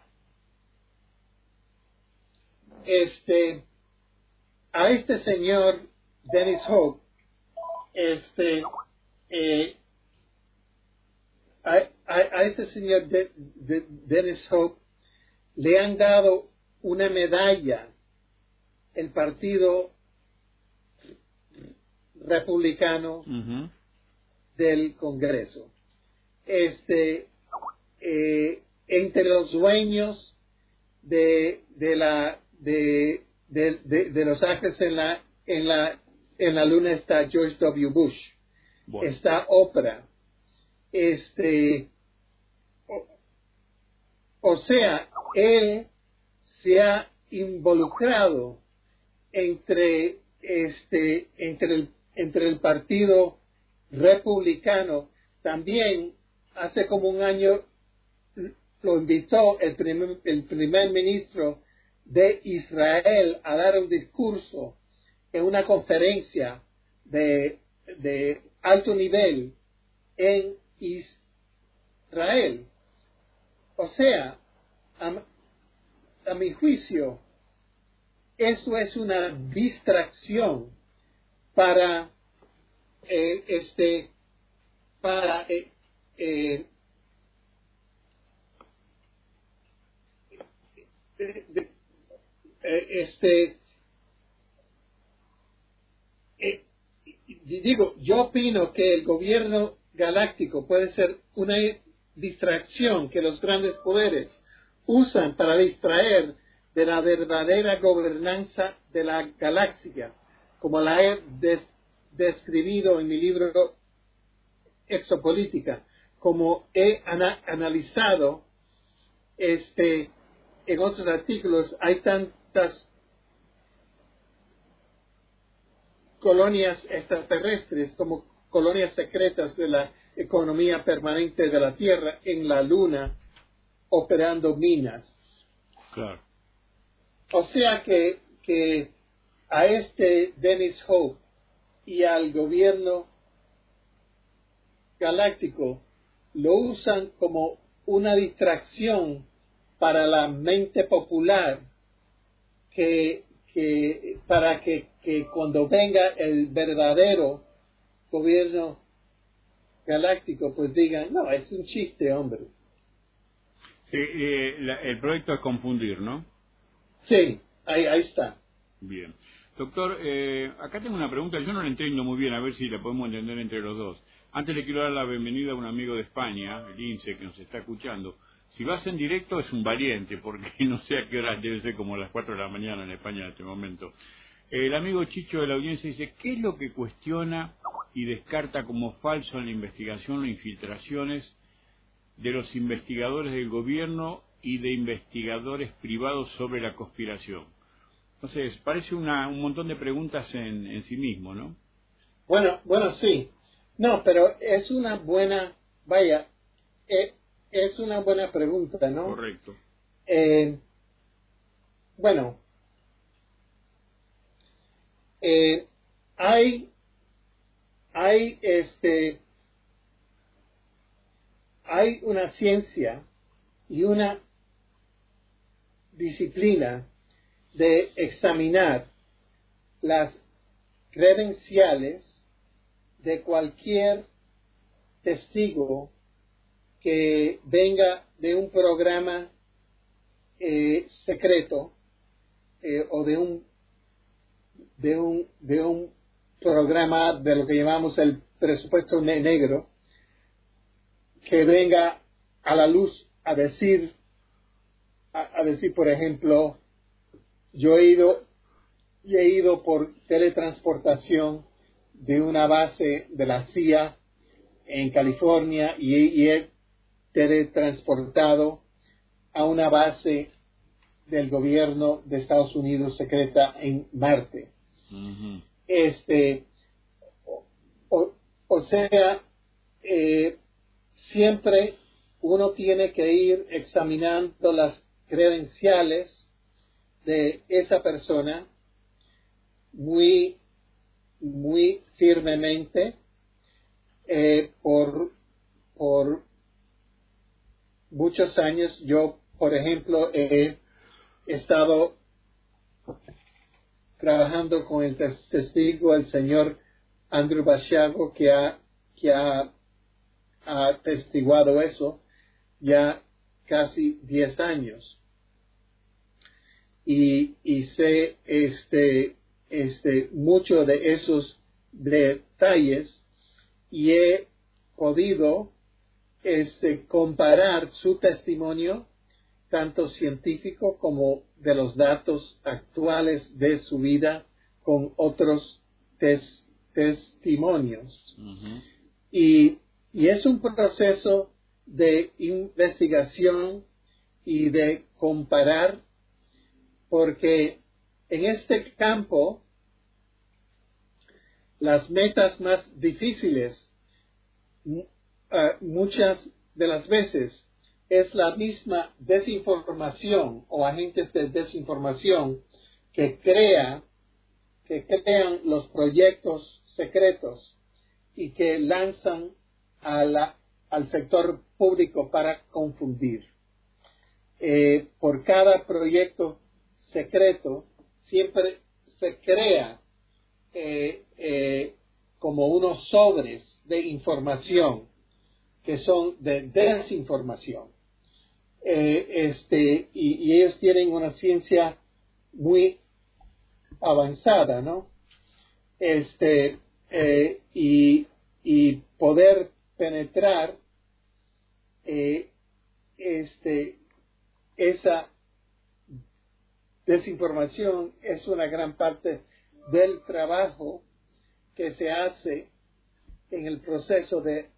este, a este señor Dennis Hope, este, eh, a, a, a este señor de, de, Dennis Hope le han dado una medalla el Partido Republicano Uh-huh. del Congreso. Este, eh, entre los dueños de, de la de, de, de, de los acres en la en la en la luna está George W. Bush, Bueno. está Oprah, este, o, o sea, él se ha involucrado entre este entre el entre el partido republicano. También hace como un año lo invitó el primer, el primer ministro de Israel a dar un discurso en una conferencia de, de alto nivel en Israel. O sea, a, a mi juicio, eso es una distracción para eh, este para eh, eh, de, de, eh, este eh, digo, yo opino que el gobierno galáctico puede ser una distracción que los grandes poderes usan para distraer de la verdadera gobernanza de la galaxia, como la he des, describido en mi libro Exopolítica, como he ana, analizado este en otros artículos. Hay tantas colonias extraterrestres como colonias secretas de la economía permanente de la Tierra en la Luna, operando minas. Claro. O sea que, que a este Dennis Hope y al gobierno galáctico lo usan como una distracción para la mente popular, que, que para que, que cuando venga el verdadero gobierno galáctico pues digan, no, es un chiste, hombre, Sí, eh, la- el proyecto es confundir, ¿no? Sí, ahí, ahí está. Bien. Doctor, eh, acá tengo una pregunta, yo no la entiendo muy bien, a ver si la podemos entender entre los dos. Antes le quiero dar la bienvenida a un amigo de España, el INSE, que nos está escuchando. Si vas en directo es un valiente, porque no sé a qué hora, debe ser como las cuatro de la mañana en España en este momento. El amigo Chicho de la audiencia dice, ¿qué es lo que cuestiona y descarta como falso en la investigación o infiltraciones de los investigadores del gobierno y de investigadores privados sobre la conspiración? Entonces, parece una, un montón de preguntas en, en sí mismo, ¿no? Bueno, bueno, sí. No, pero es una buena, vaya, eh, es una buena pregunta, ¿no? Correcto. Eh, bueno, eh, hay, hay, este, hay una ciencia y una disciplina de examinar las credenciales de cualquier testigo que venga de un programa eh, secreto eh, o de un de un de un programa de lo que llamamos el presupuesto ne- negro, que venga a la luz a decir a, a decir por ejemplo, yo he ido y he ido por teletransportación de una base de la C I A en California y, y he teletransportado a una base del gobierno de Estados Unidos secreta en Marte. Uh-huh. Este, o, o sea, eh, siempre uno tiene que ir examinando las credenciales de esa persona muy, muy firmemente eh, por, por muchos años. Yo, por ejemplo, he estado trabajando con el tes- testigo, el señor Andrew Basiago, que ha, que ha, ha testiguado eso ya casi diez años. Y, y sé este, este, mucho de esos detalles y he podido este, comparar su testimonio, tanto científico como de los datos actuales de su vida, con otros tes- testimonios. Uh-huh. Y, y es un proceso de investigación y de comparar, porque en este campo las metas más difíciles uh, muchas de las veces es la misma desinformación o agentes de desinformación que crea que crean los proyectos secretos y que lanzan a la, al sector público para confundir. Eh, por cada proyecto secreto siempre se crea eh, eh, como unos sobres de información que son de desinformación. Eh, este, y, y ellos tienen una ciencia muy avanzada, ¿no? Este, eh, y, y poder penetrar eh, este, esa desinformación es una gran parte del trabajo que se hace en el proceso de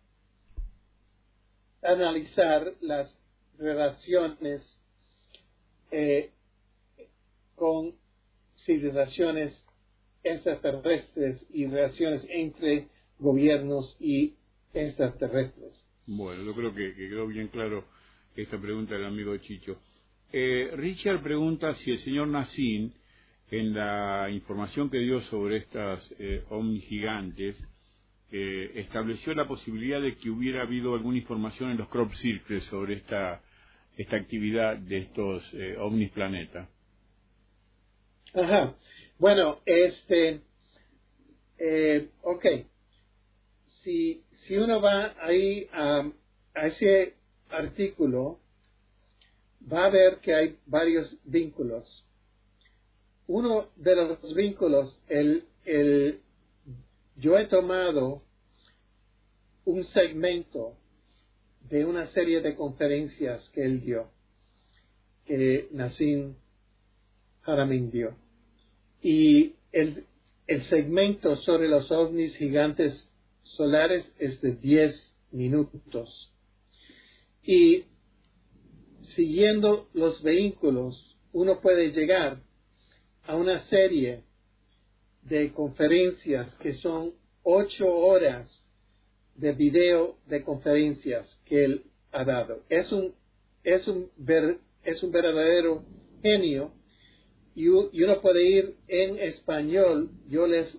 analizar las relaciones eh, con civilizaciones extraterrestres y relaciones entre gobiernos y extraterrestres. Bueno, yo creo que, que quedó bien claro esta pregunta del amigo Chicho. Eh, Richard pregunta si el señor Nassim, en la información que dio sobre estas eh, ovnis gigantes, eh, estableció la posibilidad de que hubiera habido alguna información en los crop circles sobre esta esta actividad de estos eh, ovnis planeta. Ajá. Bueno, este, eh, ok. Si, si uno va ahí a, a ese artículo, va a ver que hay varios vínculos. Uno de los vínculos, el, el, yo he tomado un segmento de una serie de conferencias que él dio, que Nassim Haramein dio. Y el, el segmento sobre los ovnis gigantes solares es de diez minutos. Y siguiendo los vehículos, uno puede llegar a una serie de conferencias que son ocho horas de video de conferencias que él ha dado. Es un, es un, ver, es un verdadero genio, y, y uno puede ir en español. Yo les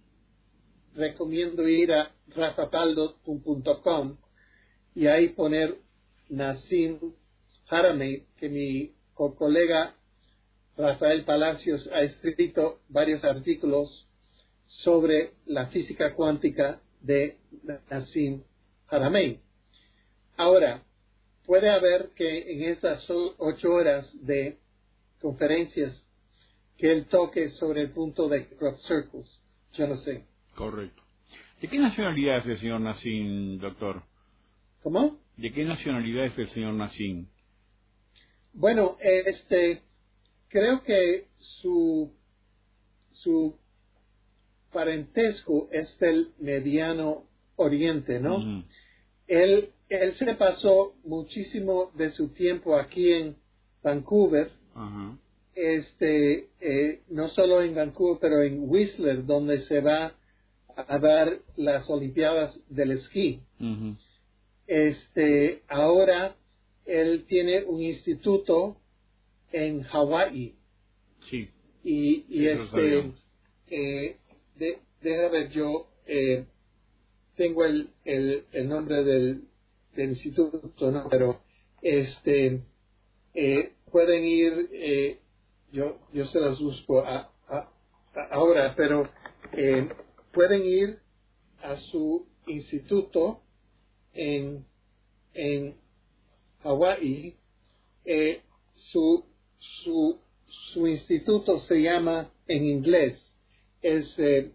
recomiendo ir a rafapaldo punto com y ahí poner Nassim Haramein, que mi co colega Rafael Palacios ha escrito varios artículos sobre la física cuántica de Nassim Haramein. Ahora, puede haber que en estas ocho horas de conferencias que él toque sobre el punto de crop circles. Yo no sé. Correcto. ¿De qué nacionalidad es el señor Nassim, doctor? ¿Cómo? ¿De qué nacionalidad es el señor Nassim? Bueno, este, creo que su, su parentesco es del Mediano Oriente, ¿no? Uh-huh. Él, él se pasó muchísimo de su tiempo aquí en Vancouver, uh-huh. este, eh, no solo en Vancouver, pero en Whistler, donde se va a dar las Olimpiadas del esquí. Uh-huh. Este, ahora él tiene un instituto en Hawái. Sí. Y, y este, eh, de, déjame ver, yo eh, tengo el, el, el nombre del, del instituto, ¿no? Pero este, eh, pueden ir, eh, yo, yo se los busco a, a, a ahora, pero eh, pueden ir a su instituto en, en Hawái. Eh, su, su, su instituto se llama en inglés, es eh,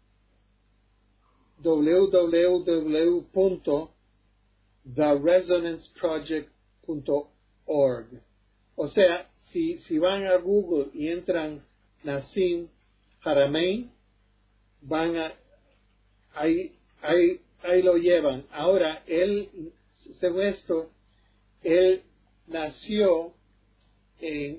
w w w punto the resonance project punto org. O sea, si, si van a Google y entran Nassim Haramein, van a, ahí, ahí, ahí lo llevan. Ahora, él, según esto, él nació en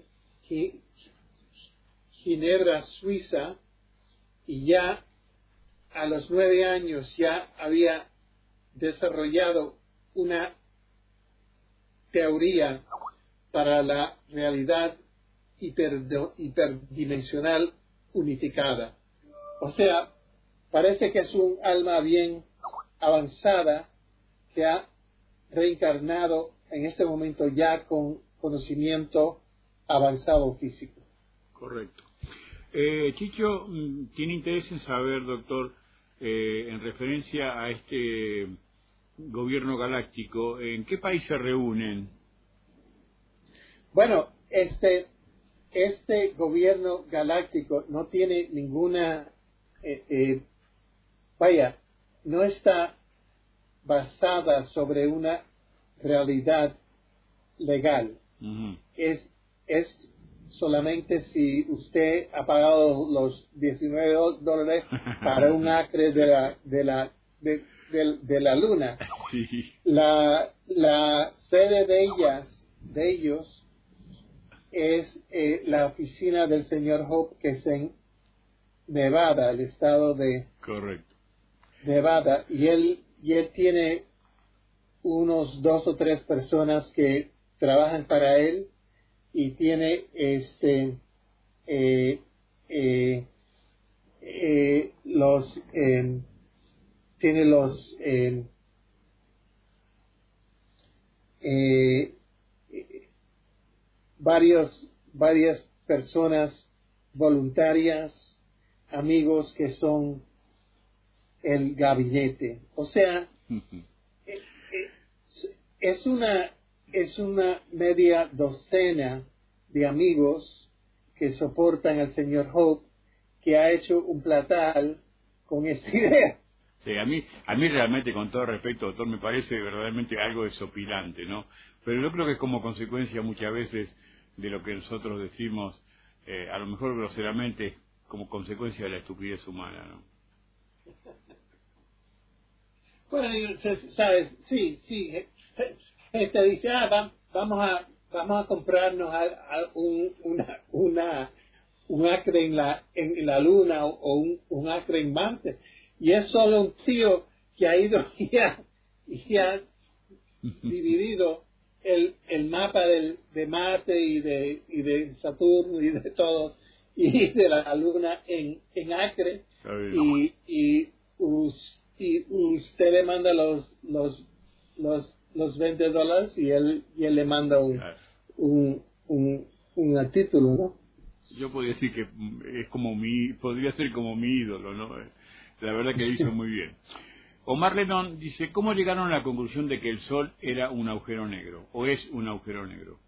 Ginebra, Suiza, y ya a los nueve años ya había desarrollado una teoría para la realidad hiper, hiperdimensional unificada. O sea, parece que es un alma bien avanzada que ha reencarnado en este momento ya con conocimiento avanzado físico. Correcto. Eh, Chicho, tiene interés en saber, doctor, eh, en referencia a este gobierno galáctico, ¿en qué país se reúnen? Bueno, este, este gobierno galáctico no tiene ninguna, eh, eh, vaya, no está basada sobre una realidad legal. Uh-huh. Es, es solamente si usted ha pagado los diecinueve dólares para un acre de la, de la, de, de, de la luna. Sí. La, la sede de ellas, de ellos, es eh, la oficina del señor Hope, que es en Nevada, el estado de Correcto. Nevada, y él, y él tiene unos dos o tres personas que trabajan para él, y tiene este eh, eh, eh, los eh, tiene los eh, eh, varios varias personas voluntarias, amigos que son el gabinete. O sea, uh-huh. eh, eh, es una es una media docena de amigos que soportan al señor Hope, que ha hecho un platal con esta idea. Sí, a mí, a mí realmente, con todo respeto, doctor, me parece verdaderamente algo desopilante, ¿no? Pero yo creo que es como consecuencia muchas veces de lo que nosotros decimos, eh, a lo mejor groseramente, como consecuencia de la estupidez humana, ¿no? Bueno, sabes, sí, sí, este dice, ah, va, vamos a vamos a comprarnos a, a un, una, una, un acre en la, en la luna o, o un, un acre en Marte. Y es solo un tío que ha ido y ha, y ha dividido el, el mapa del, de Marte y de, y de Saturno y de todo, y de la luna en, en acre. Y, y, us, y usted le manda los, los, los, los veinte dólares y él, y él le manda un, un, un, un título, ¿no? Yo podría decir que es como mi, podría ser como mi ídolo, ¿no? La verdad que lo hizo muy bien. Omar Lennon dice, ¿cómo llegaron a la conclusión de que el Sol era un agujero negro, o es un agujero negro?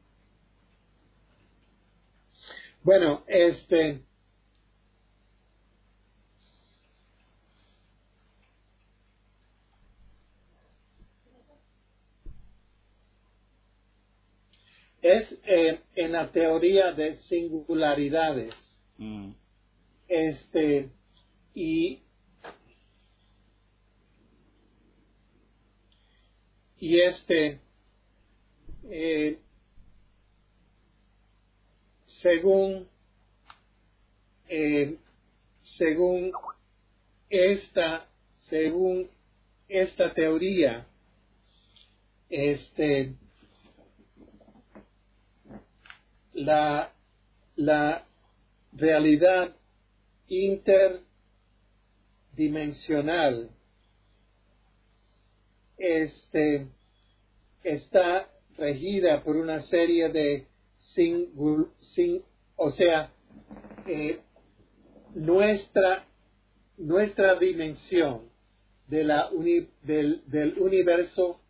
Bueno, este... es eh, en la teoría de singularidades. Mm. Este, y, y este, eh, según, eh, según esta, según esta teoría, este, la, la realidad interdimensional este, está regida por una serie de singul, sing, o sea, eh, nuestra, nuestra dimensión de la uni, del, del universo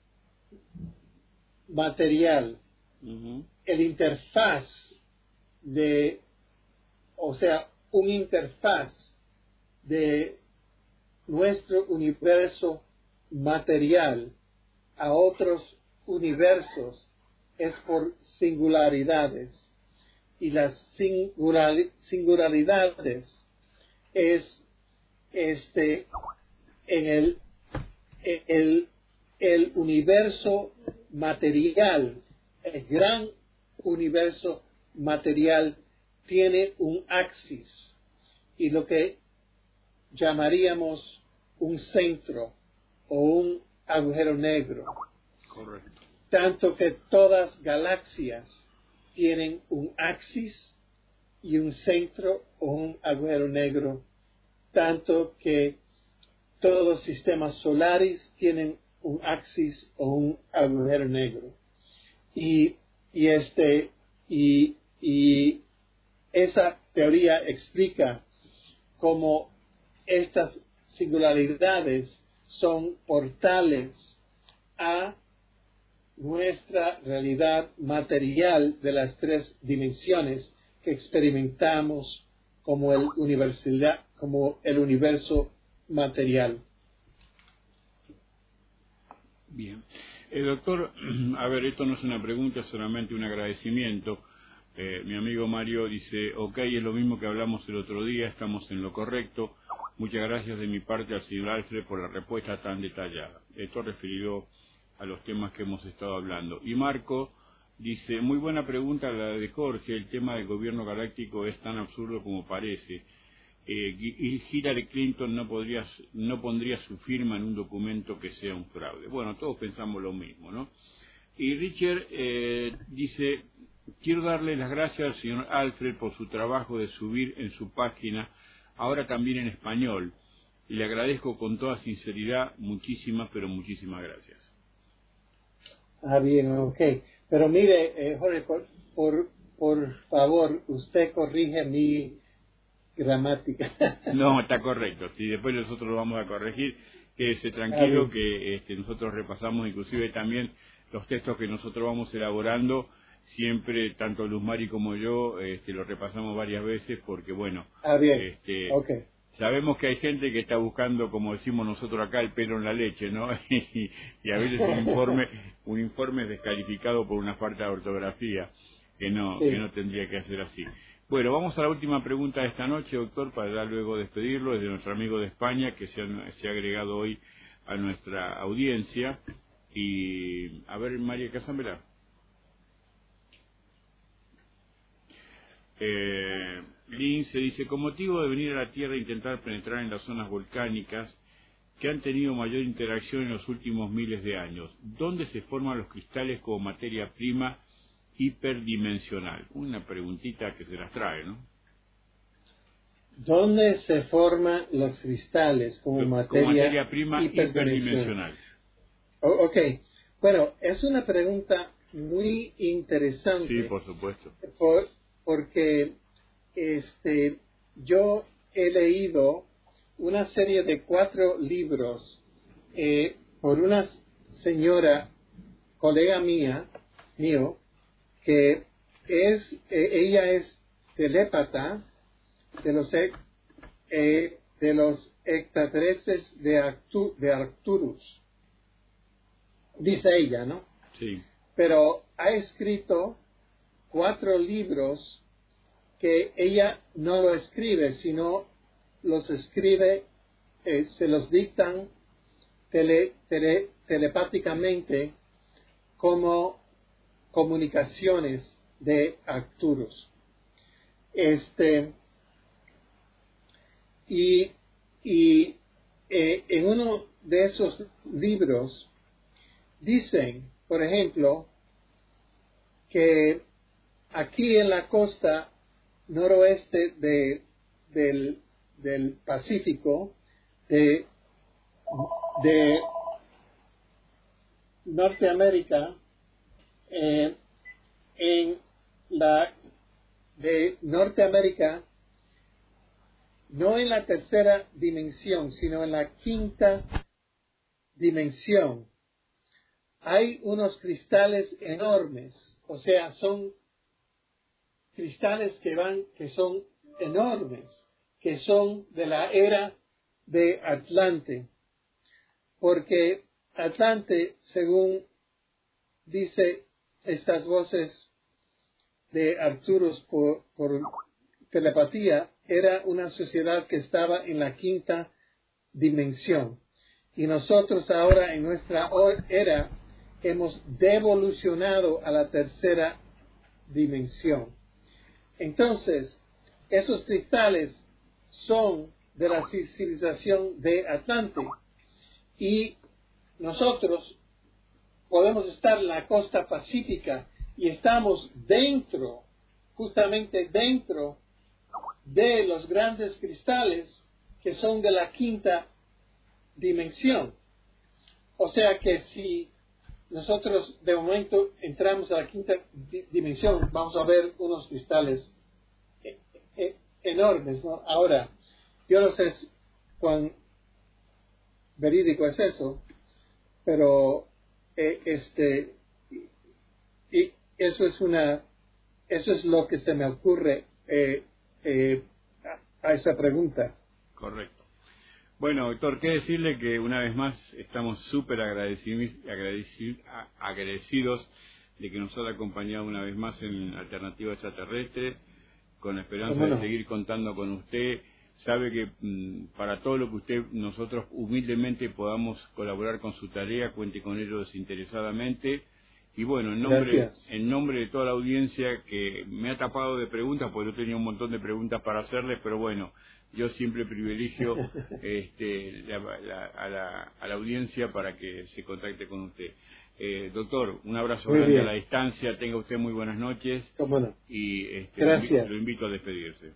material, uh-huh. El interfaz de, o sea, un interfaz de nuestro universo material a otros universos es por singularidades, y las singular, singularidades es este en el, el el universo material, el gran universo material tiene un axis y lo que llamaríamos un centro o un agujero negro. Correcto. Tanto que todas galaxias tienen un axis y un centro o un agujero negro, tanto que todos los sistemas solares tienen un axis o un agujero negro. Y, y este y, y esa teoría explica cómo estas singularidades son portales a nuestra realidad material de las tres dimensiones que experimentamos como el universidad, como el universo material. Bien. Eh, doctor, a ver, esto no es una pregunta, es solamente un agradecimiento. Eh, mi amigo Mario dice, ok, es lo mismo que hablamos el otro día, estamos en lo correcto. Muchas gracias de mi parte al señor Alfred por la respuesta tan detallada. Esto referido a los temas que hemos estado hablando. Y Marco dice, muy buena pregunta la de Jorge, el tema del gobierno galáctico es tan absurdo como parece. Eh, y Hillary Clinton no podría, no pondría su firma en un documento que sea un fraude. Bueno, todos pensamos lo mismo, ¿no? Y Richard eh, dice, quiero darle las gracias al señor Alfred por su trabajo de subir en su página, ahora también en español, y le agradezco con toda sinceridad, muchísimas, pero muchísimas gracias. Ah, bien, ok. Pero mire, eh, Jorge, por, por, por favor, usted corrige mi gramática. No, está correcto. Si después nosotros lo vamos a corregir, quédese tranquilo que este, nosotros repasamos inclusive también los textos que nosotros vamos elaborando, siempre, tanto Luz Mari como yo, este, los repasamos varias veces porque, bueno, ah, bien. Este, okay. sabemos que hay gente que está buscando, como decimos nosotros acá, el pelo en la leche, ¿no? y, y a veces un informe, un informe es descalificado por una falta de ortografía, que no, sí. que no tendría que hacer así. Bueno, vamos a la última pregunta de esta noche, doctor, para ya luego despedirlo, es de nuestro amigo de España, que se ha, se ha agregado hoy a nuestra audiencia. Y, a ver, María Casambera. Eh, Lince dice, con motivo de venir a la Tierra e intentar penetrar en las zonas volcánicas que han tenido mayor interacción en los últimos miles de años, ¿dónde se forman los cristales como materia prima hiperdimensional? Una preguntita que se las trae, ¿no? ¿Dónde se forman los cristales como, como materia, materia prima hiperdimensional? hiperdimensional? Oh, ok, bueno, es una pregunta muy interesante. Sí, por supuesto. Por, porque este, yo he leído una serie de cuatro libros eh, por una señora, colega mía, mío, que es, eh, ella es telépata de los, eh, de los extraterrestres de, Arctu, de Arcturus, dice ella, ¿no? Sí. Pero ha escrito cuatro libros que ella no lo escribe, sino los escribe, eh, se los dictan tele, tele, telepáticamente como comunicaciones de Arcturus. Este, y y eh, en uno de esos libros dicen, por ejemplo, que aquí en la costa noroeste de, del, del Pacífico, de, de Norteamérica, eh, en la de Norteamérica, no en la tercera dimensión, sino en la quinta dimensión, hay unos cristales enormes, o sea, son cristales que van, que son enormes, que son de la era de Atlante, porque Atlante, según dice estas voces de Arcturus por, por telepatía, era una sociedad que estaba en la quinta dimensión. Y nosotros ahora en nuestra era hemos devolucionado a la tercera dimensión. Entonces, esos cristales son de la civilización de Atlante y nosotros podemos estar en la costa pacífica y estamos dentro, justamente dentro de los grandes cristales que son de la quinta dimensión. O sea que si nosotros de momento entramos a la quinta di- dimensión, vamos a ver unos cristales e- e- enormes, ¿no? Ahora, yo no sé cuán verídico es eso, pero eh, este y, y eso es una eso es lo que se me ocurre eh, eh, a, a esa pregunta. Correcto. Bueno, doctor, qué decirle que una vez más estamos súper agradecidos, agradecidos, agradecidos de que nos haya acompañado una vez más en Alternativa Extraterrestre, con la esperanza Bueno. de seguir contando con usted. Sabe que mmm, para todo lo que usted, nosotros humildemente podamos colaborar con su tarea, cuente con ello desinteresadamente. Y bueno, en nombre, en nombre de toda la audiencia que me ha tapado de preguntas, porque yo tenía un montón de preguntas para hacerles, pero bueno, yo siempre privilegio este, la, la, a, la, a la audiencia para que se contacte con usted. Eh, doctor, un abrazo muy grande bien. a la distancia, tenga usted muy buenas noches. ¿Cómo no? Y este, gracias. Lo, invito, lo invito a despedirse.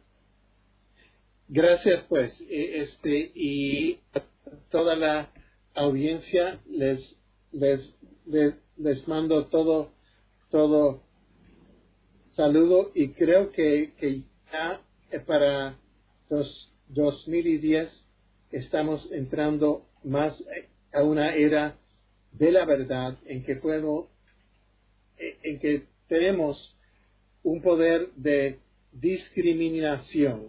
Gracias, pues, este, y toda la audiencia les, les, les, les mando todo, todo saludo y creo que, que ya para los dos mil diez estamos entrando más a una era de la verdad en que puedo, en que tenemos un poder de discriminación.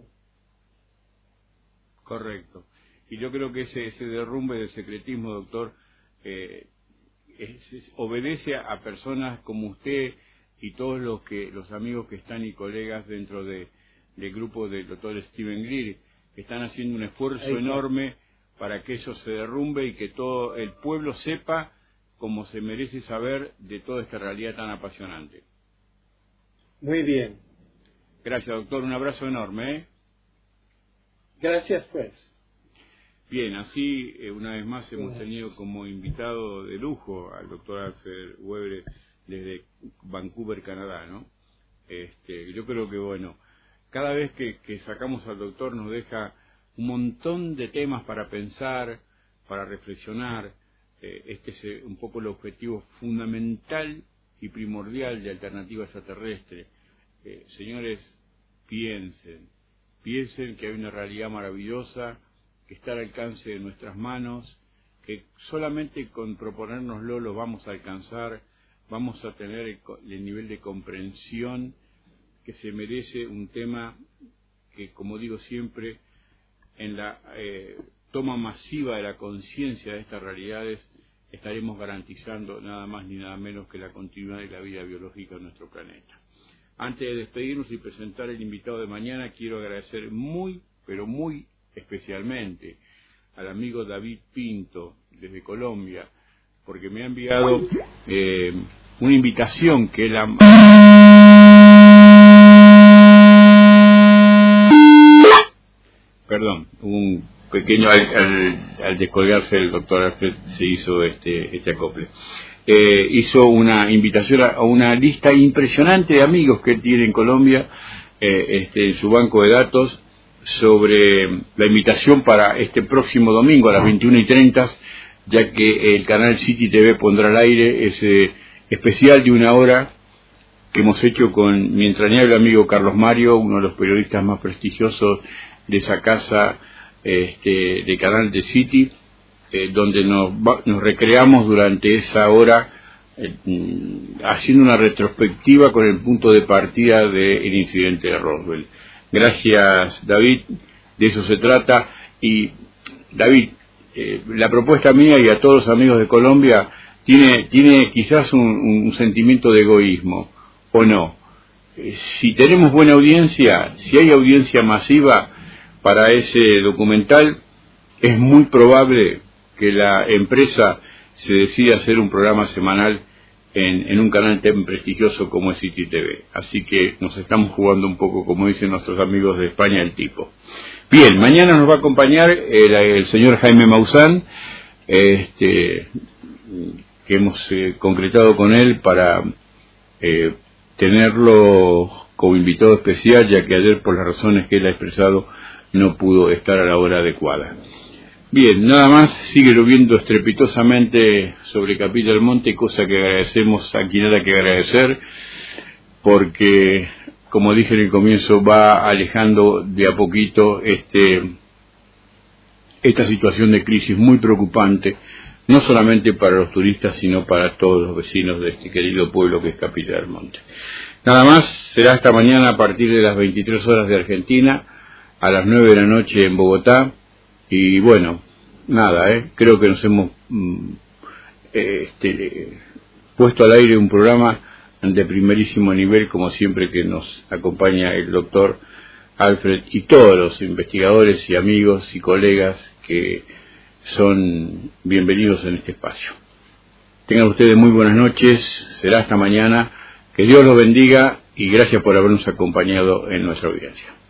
Correcto. Y yo creo que ese, ese derrumbe del secretismo, doctor, eh, es, es, obedece a personas como usted y todos los que los amigos que están y colegas dentro de, del grupo del doctor Steven Greer, que están haciendo un esfuerzo Ahí, enorme para que eso se derrumbe y que todo el pueblo sepa como se merece saber de toda esta realidad tan apasionante. Muy bien. Gracias, doctor. Un abrazo enorme, ¿eh? Gracias, pues. Bien, así eh, una vez más hemos tenido como invitado de lujo al doctor Alfred Webre desde Vancouver, Canadá, ¿no? Este, yo creo que, bueno, cada vez que, que sacamos al doctor nos deja un montón de temas para pensar, para reflexionar. Eh, este es eh, un poco el objetivo fundamental y primordial de Alternativa Extraterrestre. Eh, señores, piensen, piensen que hay una realidad maravillosa que está al alcance de nuestras manos, que solamente con proponérnoslo lo vamos a alcanzar, vamos a tener el, el nivel de comprensión que se merece un tema que, como digo siempre, en la eh, toma masiva de la conciencia de estas realidades estaremos garantizando nada más ni nada menos que la continuidad de la vida biológica en nuestro planeta. Antes de despedirnos y presentar el invitado de mañana, quiero agradecer muy, pero muy especialmente al amigo David Pinto desde Colombia, porque me ha enviado eh, una invitación que él ha... Perdón, un pequeño, al, al, al descolgarse el doctor Alfred se hizo este, este acople. Eh, hizo una invitación a una lista impresionante de amigos que él tiene en Colombia, eh, este, en su banco de datos, sobre la invitación para este próximo domingo a las veintiuna y treinta, ya que el canal City T V pondrá al aire ese especial de una hora que hemos hecho con mi entrañable amigo Carlos Mario, uno de los periodistas más prestigiosos de esa casa este, de canal de City, eh, donde nos, nos recreamos durante esa hora eh, haciendo una retrospectiva con el punto de partida del incidente de Roswell. Gracias, David, de eso se trata. Y, David, eh, la propuesta mía y a todos los amigos de Colombia tiene, tiene quizás un, un sentimiento de egoísmo, ¿o no? Eh, si tenemos buena audiencia, si hay audiencia masiva para ese documental, es muy probable que la empresa se decida hacer un programa semanal En, en un canal tan prestigioso como es City T V. Así que nos estamos jugando un poco, como dicen nuestros amigos de España, el tipo. Bien, mañana nos va a acompañar el, el señor Jaime Maussan, este, que hemos eh, concretado con él para eh, tenerlo como invitado especial, ya que ayer, por las razones que él ha expresado, no pudo estar a la hora adecuada. Bien, nada más, sigue lloviendo estrepitosamente sobre Capilla del Monte, cosa que agradecemos a quien haya que agradecer, porque, como dije en el comienzo, va alejando de a poquito este, esta situación de crisis muy preocupante, no solamente para los turistas, sino para todos los vecinos de este querido pueblo que es Capilla del Monte. Nada más, será hasta mañana a partir de las veintitrés horas de Argentina, a las nueve de la noche en Bogotá. Y bueno, nada, ¿eh? creo que nos hemos mm, este, puesto al aire un programa de primerísimo nivel, como siempre que nos acompaña el doctor Alfred y todos los investigadores y amigos y colegas que son bienvenidos en este espacio. Tengan ustedes muy buenas noches, será hasta mañana, que Dios los bendiga y gracias por habernos acompañado en nuestra audiencia.